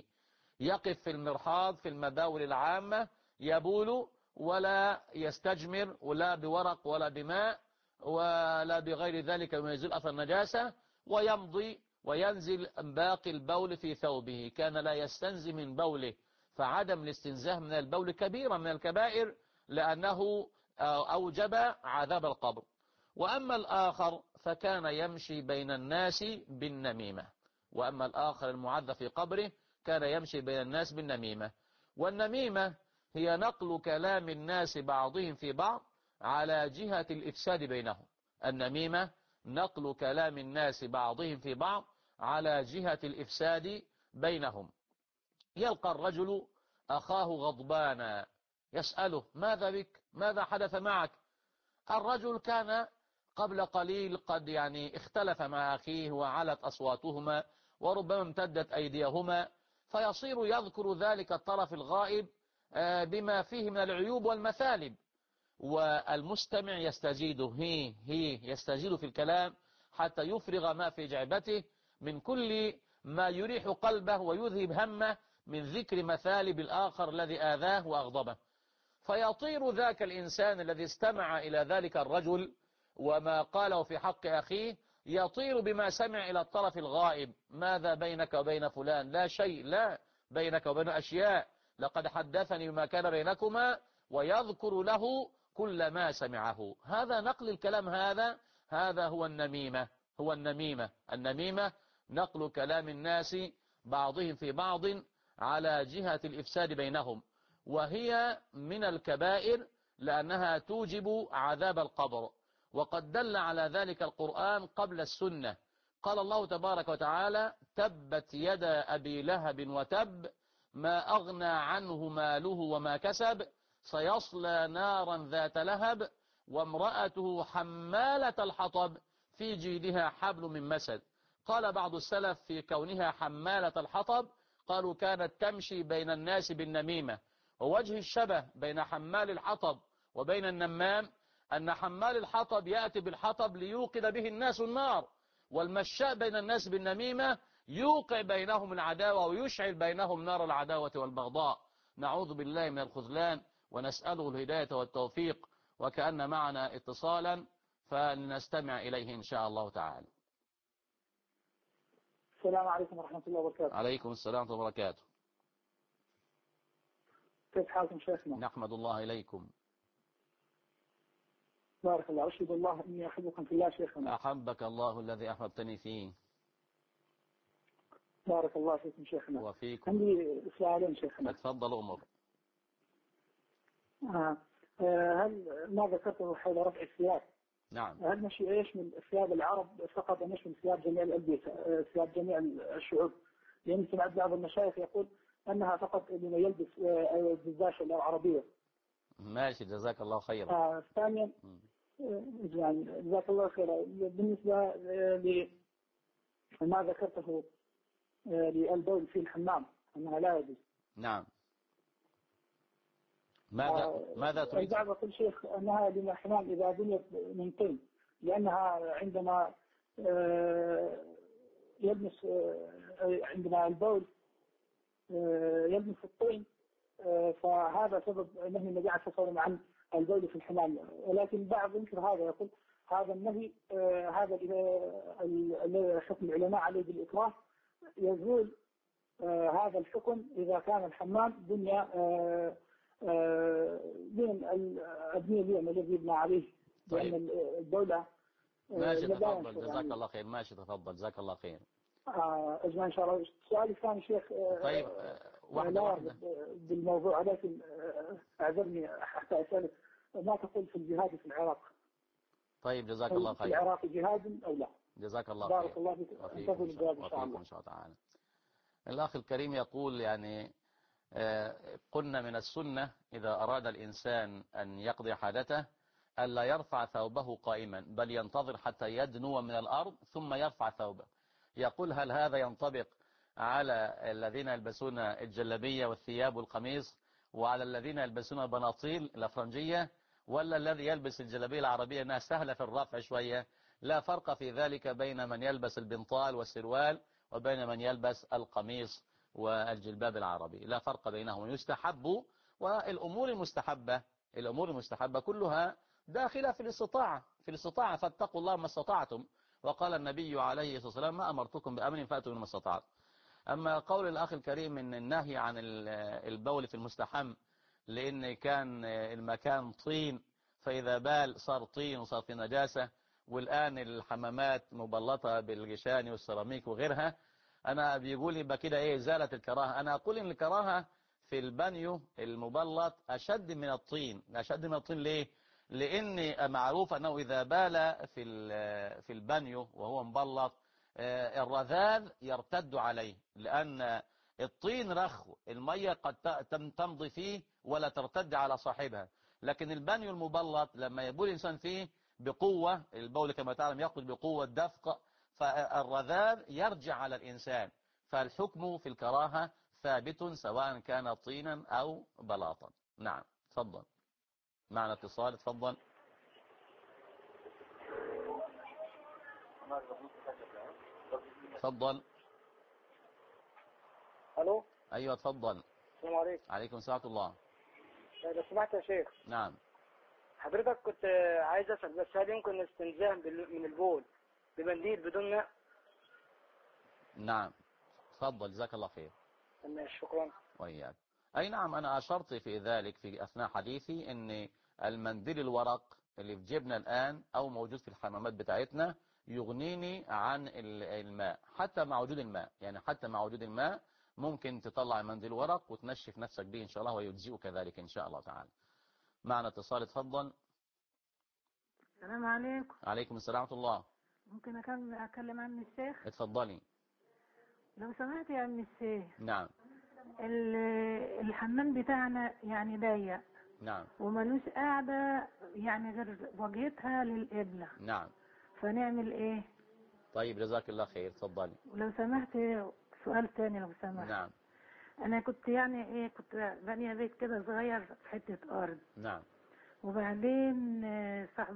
يقف في المرحاض في المباول العامة يبول ولا يستجمر ولا بورق ولا بماء ولا بغير ذلك مما يزيل أثر النجاسة، ويمضي وينزل باقي البول في ثوبه. كان لا يستنزه من بوله. فعدم الاستنزاه من البول كبيرة من الكبائر لأنه أوجب عذاب القبر. وأما الآخر فكان يمشي بين الناس بالنميمة. وأما الآخر المعذب في قبره كان يمشي بين الناس بالنميمة. والنميمة هي نقل كلام الناس بعضهم في بعض على جهة الإفساد بينهم. النميمة نقل كلام الناس بعضهم في بعض على جهة الإفساد بينهم. يلقى الرجل أخاه غضبانا يسأله ماذا بك؟ ماذا حدث معك؟ الرجل كان قبل قليل قد يعني اختلف مع أخيه وعلت أصواتهما وربما امتدت أيديهما، فيصير يذكر ذلك الطرف الغائب بما فيه من العيوب والمثالب، والمستمع يستزيده هي يستزيد في الكلام حتى يفرغ ما في جعبته من كل ما يريح قلبه ويذهب همه من ذكر مثالب الآخر الذي آذاه وأغضبه. فيطير ذاك الإنسان الذي استمع إلى ذلك الرجل وما قاله في حق أخيه، يطير بما سمع إلى الطرف الغائب. ماذا بينك وبين فلان؟ لا شيء، لا بينك وبين أشياء، لقد حدثني بما كان بينكما، ويذكر له كل ما سمعه. هذا نقل الكلام، هذا هو النميمة. النميمة نقل كلام الناس بعضهم في بعض على جهة الإفساد بينهم، وهي من الكبائر لأنها توجب عذاب القبر، وقد دل على ذلك القرآن قبل السنة. قال الله تبارك وتعالى تبت يدا أبي لهب وتب ما أغنى عنه ماله وما كسب سيصلى نارا ذات لهب وامرأته حمالة الحطب في جيدها حبل من مسد. قال بعض السلف في كونها حمالة الحطب قالوا كانت تمشي بين الناس بالنميمة. ووجه الشبه بين حمال الحطب وبين النمام أن حمال الحطب يأتي بالحطب ليوقد به الناس النار، والمشاء بين الناس بالنميمة يوقع بينهم العداوة ويشعل بينهم نار العداوة والبغضاء. نعوذ بالله من الخذلان ونسأله الهداية والتوفيق. وكأن معنا اتصالا فلنستمع إليه إن شاء الله تعالى. السلام عليكم ورحمة الله وبركاته. عليكم السلام ورحمة الله وبركاته. كيف حالكم شيخنا؟ نحمد الله إليكم. بارك الله. أشهد الله إني أحبكم في الله شيخنا. أحبك الله الذي أحببتني فيه. بارك الله فيكم شيخنا. وفيكم. عندي سؤالين شيخنا. تفضل أمر. هل ما ذكرته حول رفع الثياب؟ نعم. هل مشي يشمل ثياب العرب فقط أم يشمل ثياب جميع الألبية، ثياب جميع الشعوب؟ لأن سمعت بعض المشايخ يقول أنها فقط لمن يلبس الدزاشة العربية. ماشي، جزاك الله خيرا. ثانيا يعني جزاك الله خيرا، بالنسبة لما ذكرته للبول في الحمام أنها لا يجوز. نعم. ماذا تريد؟ البعض يقول شيخ أنها للحمام إذا بنيت من طين، لأنها عندما يلمس عندما البول يلمس الطين فهذا سبب نهي النبي عليه الصلاة والسلام عن البول في الحمام. ولكن بعض ينكر هذا، يقول هذا النهي هذا حكم العلماء عليه بالإكراه، يزول هذا الحكم إذا كان الحمام بني من الأبنية اليوم الذي يبنى عليه. طيب. لأن الدولة ماشي تفضل، جزاك الله خير. ماشي تفضل، جزاك الله خير. أجمع إن شاء الله. السؤال الثاني شيخ. طيب واحدة بالموضوع، ولكن أعذرني حتى أسألك ما تقول في الجهاد في العراق؟ طيب جزاك الله خير. في العراق جهاد أو لا؟ جزاك الله خير. بارك الله فيك. وفيكم إن شاء الله تعالى. الأخ الكريم يقول يعني قلنا من السنة إذا أراد الإنسان أن يقضي حاجته ألا يرفع ثوبه قائما، بل ينتظر حتى يدنو من الأرض ثم يرفع ثوبه. يقول هل هذا ينطبق على الذين يلبسون الجلبية والثياب والقميص وعلى الذين يلبسون البناطيل الأفرنجية، ولا الذي يلبس الجلبية العربية أنها سهلة في الرفع شوية؟ لا فرق في ذلك بين من يلبس البنطال والسروال وبين من يلبس القميص والجلباب العربي، لا فرق بينهم. يستحب، والأمور المستحبة كلها داخلة في الاستطاعة فاتقوا الله ما استطعتم. وقال النبي عليه الصلاة والسلام ما أمرتكم بأمر فأتوا ما استطعتم. أما قول الأخ الكريم من النهي عن البول في المستحم لأن كان المكان طين، فإذا بال صار طين وصار في نجاسة، والآن الحمامات مبلطة بالغشان والسيراميك وغيرها، أنا بيقول يبقى كده إيه زالت الكراهة. أنا أقول إن الكراهة في البانيو المبلط أشد من الطين. ليه؟ لأن معروف أنه إذا بال في البانيو وهو مبلط الرذاذ يرتد عليه، لأن الطين رخو، المية قد تمضي فيه ولا ترتد على صاحبها. لكن البانيو المبلط لما يبول الإنسان فيه بقوة، البول كما تعلم يقود بقوة دفق، فالرذاذ يرجع على الإنسان. فالحكم في الكراهة ثابت سواء كان طينا أو بلاطا. نعم تفضل. معنا اتصال، تفضل. تفضل. الو. ايوه تفضل. السلام عليكم. عليكم السلام ورحمة الله. لو سمحت يا شيخ. نعم. حضرتك كنت عايز اسال بس هل يمكن الاستنزاه من البول بمنديل بدون ماء؟ نعم تفضل، جزاك الله خير. ماشي، شكرا. وإياك. أي نعم، أنا أشرت في ذلك في أثناء حديثي أن المنديل الورق اللي في جيبنا الآن أو موجود في الحمامات بتاعتنا يغنيني عن الماء حتى مع وجود الماء. يعني حتى مع وجود الماء ممكن تطلع منديل ورق وتنشف نفسك به إن شاء الله ويجزئك ذلك إن شاء الله تعالى. معنا اتصال، تفضل. السلام عليكم. عليكم السلام ورحمة الله. ممكن أكلم عن الشيخ؟ اتفضلي. لو سمحت يا عم الشيخ. نعم. الحمام بتاعنا يعني ضيق. نعم. وملوش قاعدة يعني غير واجهتها للقبلة. نعم. فنعمل ايه؟ طيب جزاك الله خير، تفضلي. ولو سمحت سؤال تاني لو سمحت. نعم. انا كنت يعني ايه، كنت بانية بيت كده صغير في حتة ارض. نعم. وبعدين صاحب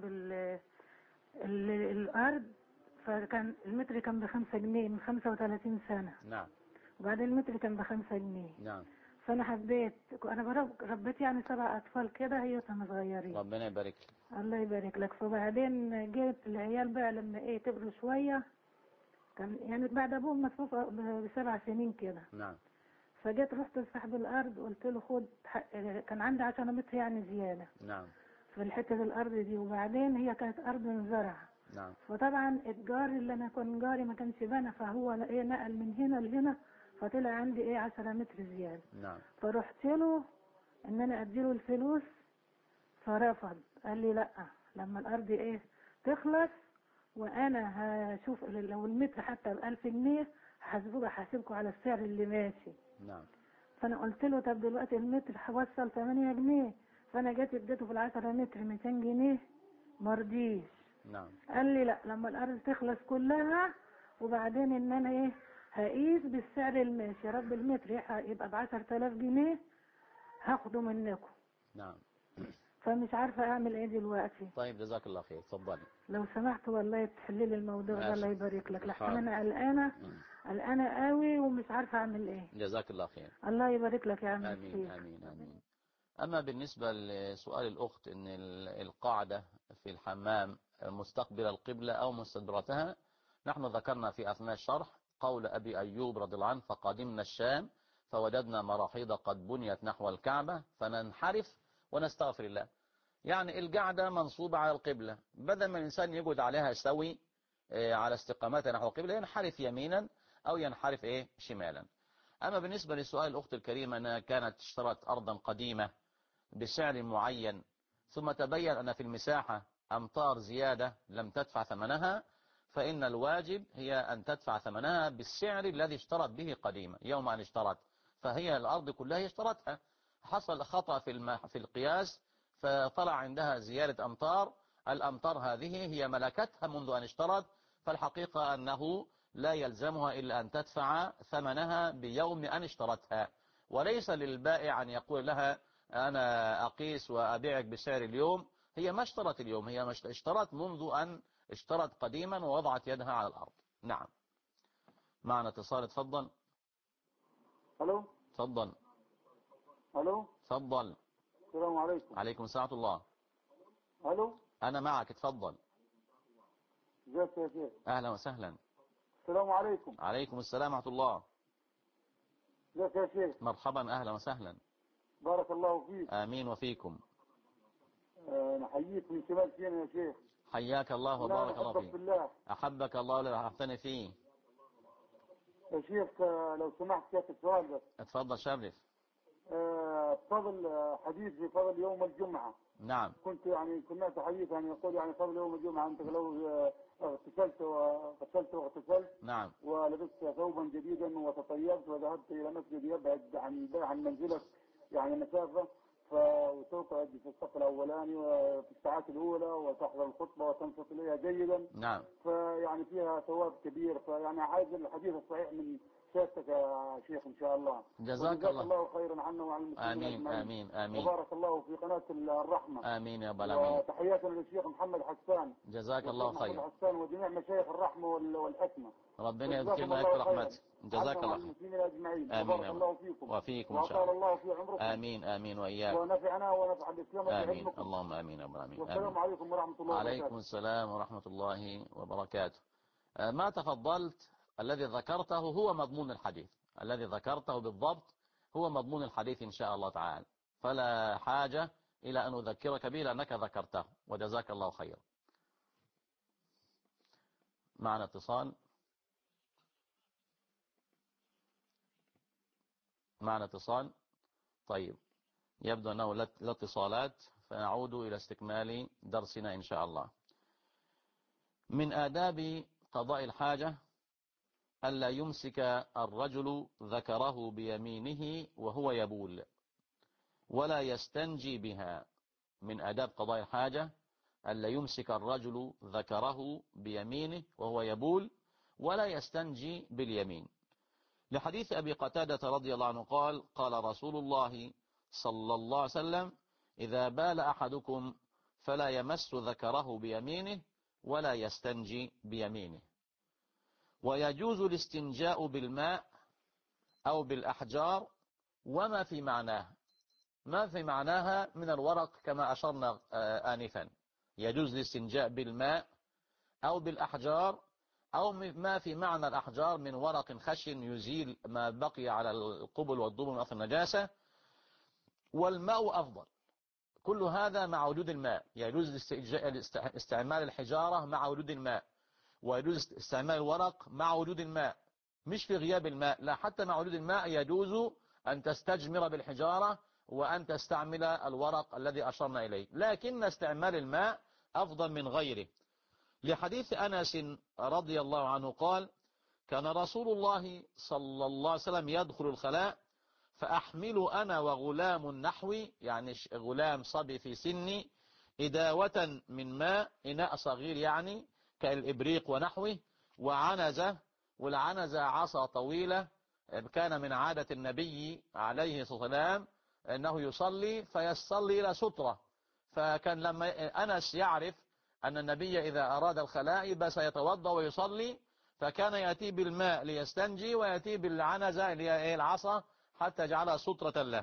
الارض، فكان المتر كان ب5 جنيه من 35 سنة. نعم. وبعدين المتر كان ب5 جنيه. نعم. فانا حبيت، انا ربيت يعني 7 اطفال كده هيوتهم صغيرين. ربنا يبارك لك. الله يبارك لك. فبعدين جيت العيال بقى لما ايه كبروا شويه، كان يعني بعد ابوهم مصروف ب7 سنين كده. نعم. فجيت رحت لصاحب الارض قلت له خد كان عندي 10 متر يعني زياده. نعم. في الحته الارض دي، وبعدين هي كانت ارض زرع. نعم. فطبعا الجار اللي انا كنت جاري ما كانش بنا، فهو ايه نقل من هنا لهنا، فطلع عندي ايه 10 متر زياده. نعم. فرحت له ان انا اديله الفلوس، فرفض. قال لي لا، لما الارض ايه تخلص وانا هشوف لو المتر حتى ب1000 جنيه هحاسبكم على السعر اللي ماشي. نعم. فانا قلت له طب دلوقتي المتر هوصل 8 جنيه، فانا جيت اديته في ال10 متر 200 جنيه مرضيش. نعم. قال لي لا، لما الارض تخلص كلها وبعدين ان انا ايه هقيس بالسعر الماشي، رب المتر يبقى ب10,000 جنيه هاخده منكم. نعم. فمش عارفه اعمل ايه دلوقتي. طيب جزاك الله خير، تفضلي. لو سمحت والله تحللي الموضوع ده، الله يبارك لك، لحسن حاضر. انا قلقانه قوي ومش عارفه اعمل ايه. جزاك الله خير. الله يبارك لك يا عم آمين الشيخ. آمين آمين. أما بالنسبة لسؤال الأخت أن القاعدة في الحمام مستقبل القبلة أو مستدبرتها، نحن ذكرنا في أثناء الشرح قول أبي أيوب رضي الله عنه: فقدمنا الشام فوجدنا مراحيض قد بنيت نحو الكعبة فننحرف ونستغفر الله. يعني القعدة منصوبة على القبلة، بدل ما الإنسان يقعد عليها يستوي على استقامتها نحو القبلة، ينحرف يمينا أو ينحرف شمالا. أما بالنسبة لسؤال الأخت الكريمة أنها كانت اشترت أرضا قديمة بسعر معين ثم تبين أن في المساحة أمطار زيادة لم تدفع ثمنها، فإن الواجب هي أن تدفع ثمنها بالسعر الذي اشترت به قديما يوم أن اشترت. فهي الأرض كلها اشترتها، حصل خطأ في القياس فطلع عندها زيادة أمطار، الأمطار هذه هي ملكتها منذ أن اشترت، فالحقيقة أنه لا يلزمها إلا أن تدفع ثمنها بيوم أن اشترتها. وليس للبائع أن يقول لها أنا أقيس وأبيعك بسعر اليوم. هي ما اشترت اليوم، هي اشترت منذ أن اشترت قديما ووضعت يدها على الأرض. نعم. معنا اتصال، تفضل. الو. تفضل. الو. تفضل. السلام عليكم. عليكم السلام ورحمة الله. الو. أنا معك، تفضل. ازيك يا شيخ؟ أهلا وسهلا. السلام عليكم. عليكم السلام ورحمة الله. ازيك يا شيخ؟ مرحبا، أهلا وسهلا. بارك الله فيك. آمين وفيكم. نحييك من شمال سينا يا شيخ. حياك الله وبارك الله فيك. بالله. أحبك الله ولا أحبتني فيه. يا شيخ لو سمحت كيف السؤال ده؟ اتفضل شرف. فضل حديث في فضل يوم الجمعة. نعم. كنت يعني سمعت حديث يعني يقول يعني فضل يوم الجمعة أنت لو اغتسلت واغتسلت نعم. ولبست ثوبا جديدا وتطيبت وذهبت إلى مسجد يبعد عن منزلك يعني مسافة، وتقعد في الصف الأولاني وفي الساعات الأولى وتحضر الخطبة وتنصت إليها جيدا. نعم. فيعني فيها ثواب كبير. فيعني عايز الحديث الصحيح من شيخك يا شيخ إن شاء الله. جزاك الله خيرا عنا وعن المسلمين. آمين آمين. وبارك الله في قناة الرحمة. آمين يا رب العالمين. وتحياتنا للشيخ محمد حسان. جزاك الله خير. محمد حسان وجميع مشايخ الرحمة والحكمة. ربنا يذكرنا لك رحمته. جزاك الله خير. المسلمين أجمعين. آمين بارك الله فيكم وفيكم إن شاء الله. الله في عمركم. آمين آمين وإياك. ونفعنا ونفع الإسلام آمين. اللهم آمين يا رب العالمين. والسلام عليكم ورحمة الله وبركاته. عليكم السلام ورحمة الله وبركاته. ما تفضلت الذي ذكرته هو مضمون الحديث، الذي ذكرته بالضبط هو مضمون الحديث إن شاء الله تعالى، فلا حاجة إلى أن أذكرك به لأنك ذكرته، وجزاك الله خيرا. معنا اتصال. معنا اتصال. طيب يبدو أنه لا اتصالات، فنعود إلى استكمال درسنا إن شاء الله. من آداب قضاء الحاجة ألا يمسك الرجل ذكره بيمينه وهو يبول ولا يستنجي بها. من آداب قضاء الحاجة ألا يمسك الرجل ذكره بيمينه وهو يبول ولا يستنجي باليمين، لحديث أبي قتادة رضي الله عنه قال: قال رسول الله صلى الله عليه وسلم: إذا بال أحدكم فلا يمس ذكره بيمينه ولا يستنجي بيمينه. ويجوز الاستنجاء بالماء أو بالأحجار وما في معناه، ما في معناها من الورق كما أشرنا آنفا. يجوز الاستنجاء بالماء أو بالأحجار أو ما في معنى الأحجار من ورق خشن يزيل ما بقي على القبل والدبر من أثر النجاسة، والماء أفضل. كل هذا مع وجود الماء. يجوز استعمال الحجارة مع وجود الماء، ويجوز استعمال الورق مع وجود الماء، مش في غياب الماء، لا، حتى مع وجود الماء يجوز أن تستجمر بالحجارة وأن تستعمل الورق الذي أشرنا إليه، لكن استعمال الماء أفضل من غيره. لحديث أنس رضي الله عنه قال: كان رسول الله صلى الله عليه وسلم يدخل الخلاء فأحمل أنا وغلام نحوي، يعني غلام صبي في سني، إداوة من ماء، إناء صغير يعني كالإبريق ونحوه، وعنزة، والعنزة عصا طويلة، كان من عادة النبي عليه الصلاة والسلام أنه يصلي فيصلي إلى سترة، فكان لما أنس يعرف أن النبي إذا أراد الخلاء بس يتوضأ ويصلي، فكان يأتي بالماء ليستنجي ويأتي بالعنزة اللي هي العصا حتى يجعلها سترة له.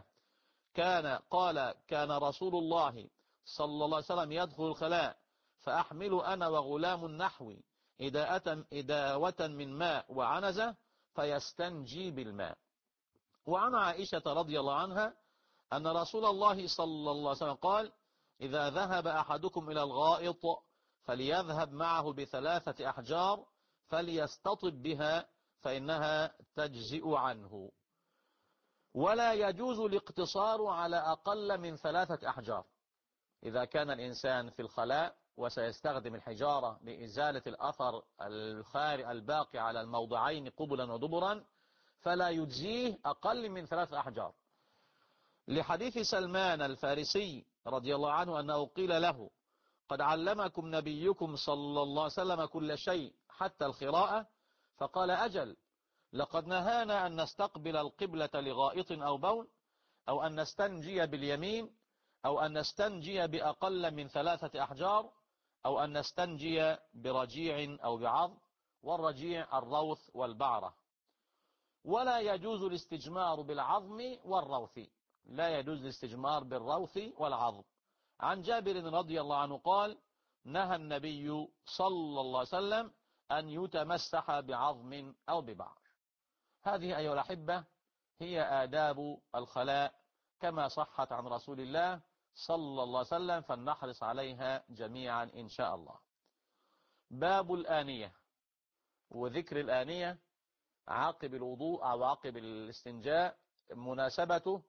كان رسول الله صلى الله عليه وسلم يدخل الخلاء فأحمل أنا وغلام نحوي إداوة من ماء وعنزة فيستنجي بالماء. وعن عائشة رضي الله عنها أن رسول الله صلى الله عليه وسلم قال: إذا ذهب أحدكم إلى الغائط فليذهب معه ب3 أحجار فليستطب بها فإنها تجزئ عنه. ولا يجوز الاقتصار على أقل من 3 أحجار. إذا كان الإنسان في الخلاء وسيستخدم الحجارة لإزالة الأثر الباقي على الموضعين قبلا ودبرا فلا يجزيه أقل من 3 أحجار، لحديث سلمان الفارسي رضي الله عنه أنه قيل له: قد علمكم نبيكم صلى الله عليه وسلم كل شيء حتى الخراءة؟ فقال: أجل، لقد نهانا أن نستقبل القبلة لغائط أو بول، أو أن نستنجي باليمين، أو أن نستنجي بأقل من 3 أحجار، أو أن نستنجي برجيع أو بعظم، والرجيع الروث والبعرة. ولا يجوز الاستجمار بالعظم والروث، لا يجوز الاستجمار بالروث والعظم. عن جابر رضي الله عنه قال: نهى النبي صلى الله عليه وسلم أن يتمسح بعظم أو ببعر. هذه أيها الأحبة هي آداب الخلاء كما صحت عن رسول الله صلى الله عليه وسلم، فلنحرص عليها جميعا إن شاء الله. باب الآنية، وذكر الآنية عقب الوضوء أو عقب الاستنجاء مناسبته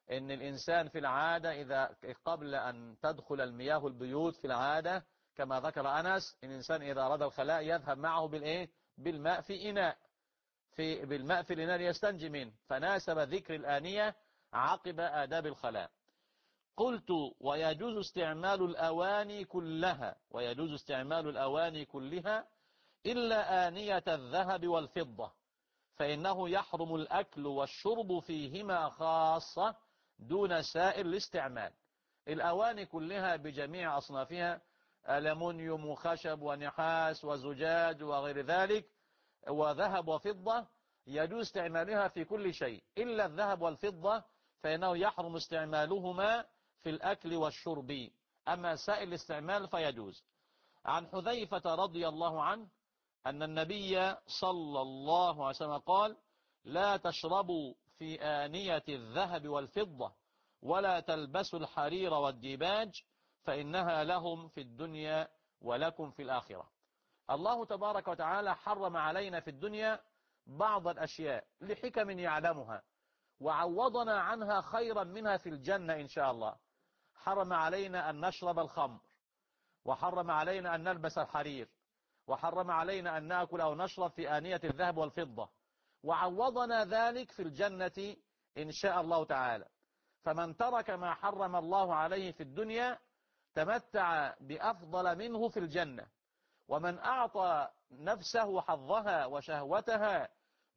إن الإنسان في العادة إذا قبل أن تدخل المياه البيوت في العادة كما ذكر أنس، إن الإنسان إذا أراد الخلاء يذهب معه بالإيه؟ بالماء في إناء، بالماء في الإناء ليستنجي منه، فناسب ذكر الآنية عقب آداب الخلاء. قلت ويجوز استعمال الأواني كلها، ويجوز استعمال الأواني كلها إلا آنية الذهب والفضة، فإنه يحرم الأكل والشرب فيهما خاصة دون سائر الاستعمال. الأواني كلها بجميع أصنافها، ألمنيوم وخشب ونحاس وزجاج وغير ذلك، وذهب وفضة، يجوز استعمالها في كل شيء إلا الذهب والفضة، فإنه يحرم استعمالهما في الأكل والشرب، أما سائر الاستعمال فيجوز. عن حذيفة رضي الله عنه أن النبي صلى الله عليه وسلم قال: لا تشربوا في آنية الذهب والفضة ولا تلبسوا الحرير والديباج فإنها لهم في الدنيا ولكم في الآخرة. الله تبارك وتعالى حرم علينا في الدنيا بعض الأشياء لحكم يعلمها، وعوضنا عنها خيرا منها في الجنة إن شاء الله. حرم علينا أن نشرب الخمر، وحرم علينا أن نلبس الحرير، وحرم علينا أن نأكل أو نشرب في آنية الذهب والفضة، وعوضنا ذلك في الجنة إن شاء الله تعالى. فمن ترك ما حرم الله عليه في الدنيا تمتع بأفضل منه في الجنة، ومن أعطى نفسه حظها وشهوتها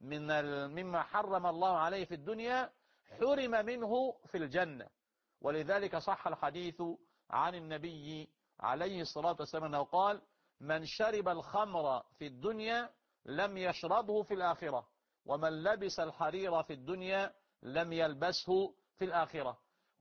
مما حرم الله عليه في الدنيا حرم منه في الجنة. ولذلك صح الحديث عن النبي عليه الصلاة والسلام أنه قال: من شرب الخمر في الدنيا لم يشربه في الآخرة، ومن لبس الحرير في الدنيا لم يلبسه في الآخرة.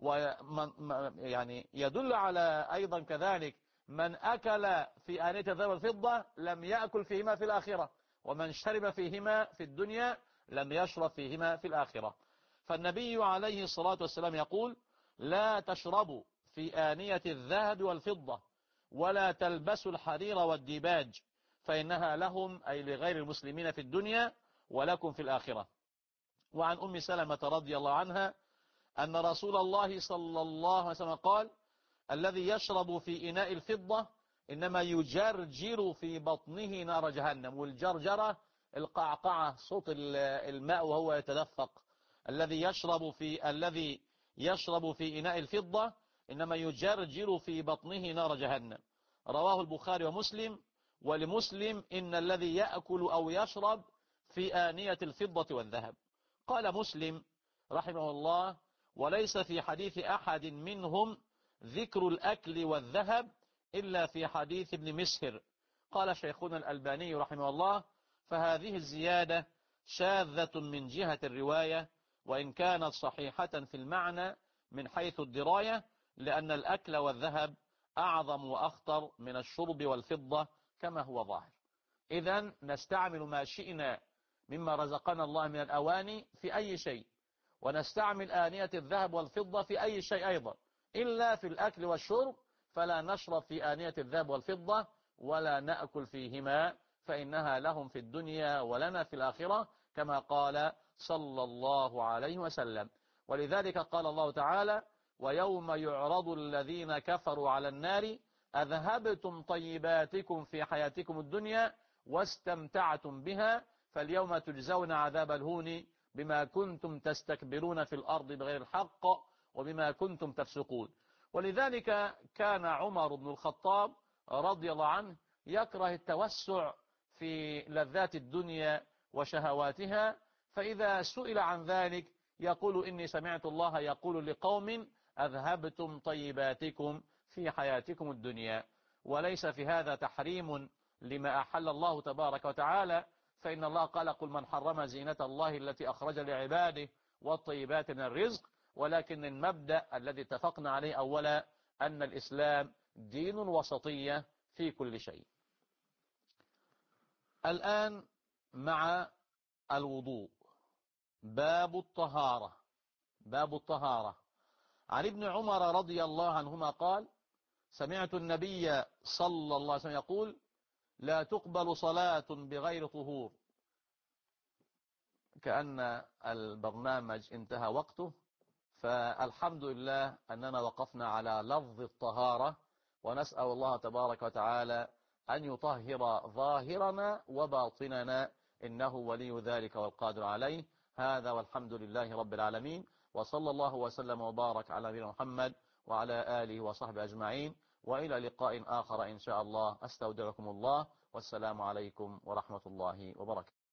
يعني يدل على أيضا كذلك من أكل في آنية الذهب والفضة لم يأكل فيهما في الآخرة، ومن شرب فيهما في الدنيا لم يشرب فيهما في الآخرة. فالنبي عليه الصلاة والسلام يقول: لا تشربوا في آنية الذهب والفضة ولا تلبسوا الحرير والديباج فإنها لهم أي لغير المسلمين في الدنيا ولكم في الآخرة. وعن أم سلمة رضي الله عنها أن رسول الله صلى الله عليه وسلم قال: الذي يشرب في إناء الفضة إنما يجرجر في بطنه نار جهنم. والجرجرة القعقعة، صوت الماء وهو يتدفق. الذي يشرب في إناء الفضة إنما يجرجر في بطنه نار جهنم. رواه البخاري ومسلم. ولمسلم: إن الذي يأكل أو يشرب في آنية الفضة والذهب. قال مسلم رحمه الله: وليس في حديث أحد منهم ذكر الأكل والذهب إلا في حديث ابن مسهر. قال شيخنا الألباني رحمه الله: فهذه الزيادة شاذة من جهة الرواية، وإن كانت صحيحة في المعنى من حيث الدراية، لأن الأكل والذهب أعظم وأخطر من الشرب والفضة كما هو ظاهر. إذن نستعمل ما شئنا مما رزقنا الله من الأواني في أي شيء، ونستعمل آنية الذهب والفضة في أي شيء أيضا، إلا في الأكل والشرب فلا نشرب في آنية الذهب والفضة ولا نأكل فيهما، فإنها لهم في الدنيا ولنا في الآخرة كما قال صلى الله عليه وسلم. ولذلك قال الله تعالى: ويوم يعرض الذين كفروا على النار أذهبتم طيباتكم في حياتكم الدنيا واستمتعتم بها فاليوم تجزون عذاب الهون بما كنتم تستكبرون في الأرض بغير الحق وبما كنتم تفسقون. ولذلك كان عمر بن الخطاب رضي الله عنه يكره التوسع في لذات الدنيا وشهواتها، فإذا سئل عن ذلك يقول: إني سمعت الله يقول لقوم أذهبتم طيباتكم في حياتكم الدنيا. وليس في هذا تحريم لما أحل الله تبارك وتعالى، فإن الله قال: قل من حرم زينة الله التي أخرج لعباده والطيبات من الرزق. ولكن المبدأ الذي اتفقنا عليه أولا أن الإسلام دين وسطية في كل شيء. الآن مع الوضوء. باب الطهارة. باب الطهارة. عن ابن عمر رضي الله عنهما قال: سمعت النبي صلى الله عليه وسلم يقول: لا تقبل صلاة بغير طهور. كأن البرنامج انتهى وقته، فالحمد لله أننا وقفنا على لفظ الطهارة، ونسأل الله تبارك وتعالى أن يطهر ظاهرنا وباطننا، إنه ولي ذلك والقادر عليه. هذا والحمد لله رب العالمين، وصلى الله وسلم وبارك على نبينا محمد وعلى آله وصحبه أجمعين، وإلى لقاء آخر إن شاء الله. أستودعكم الله، والسلام عليكم ورحمة الله وبركاته.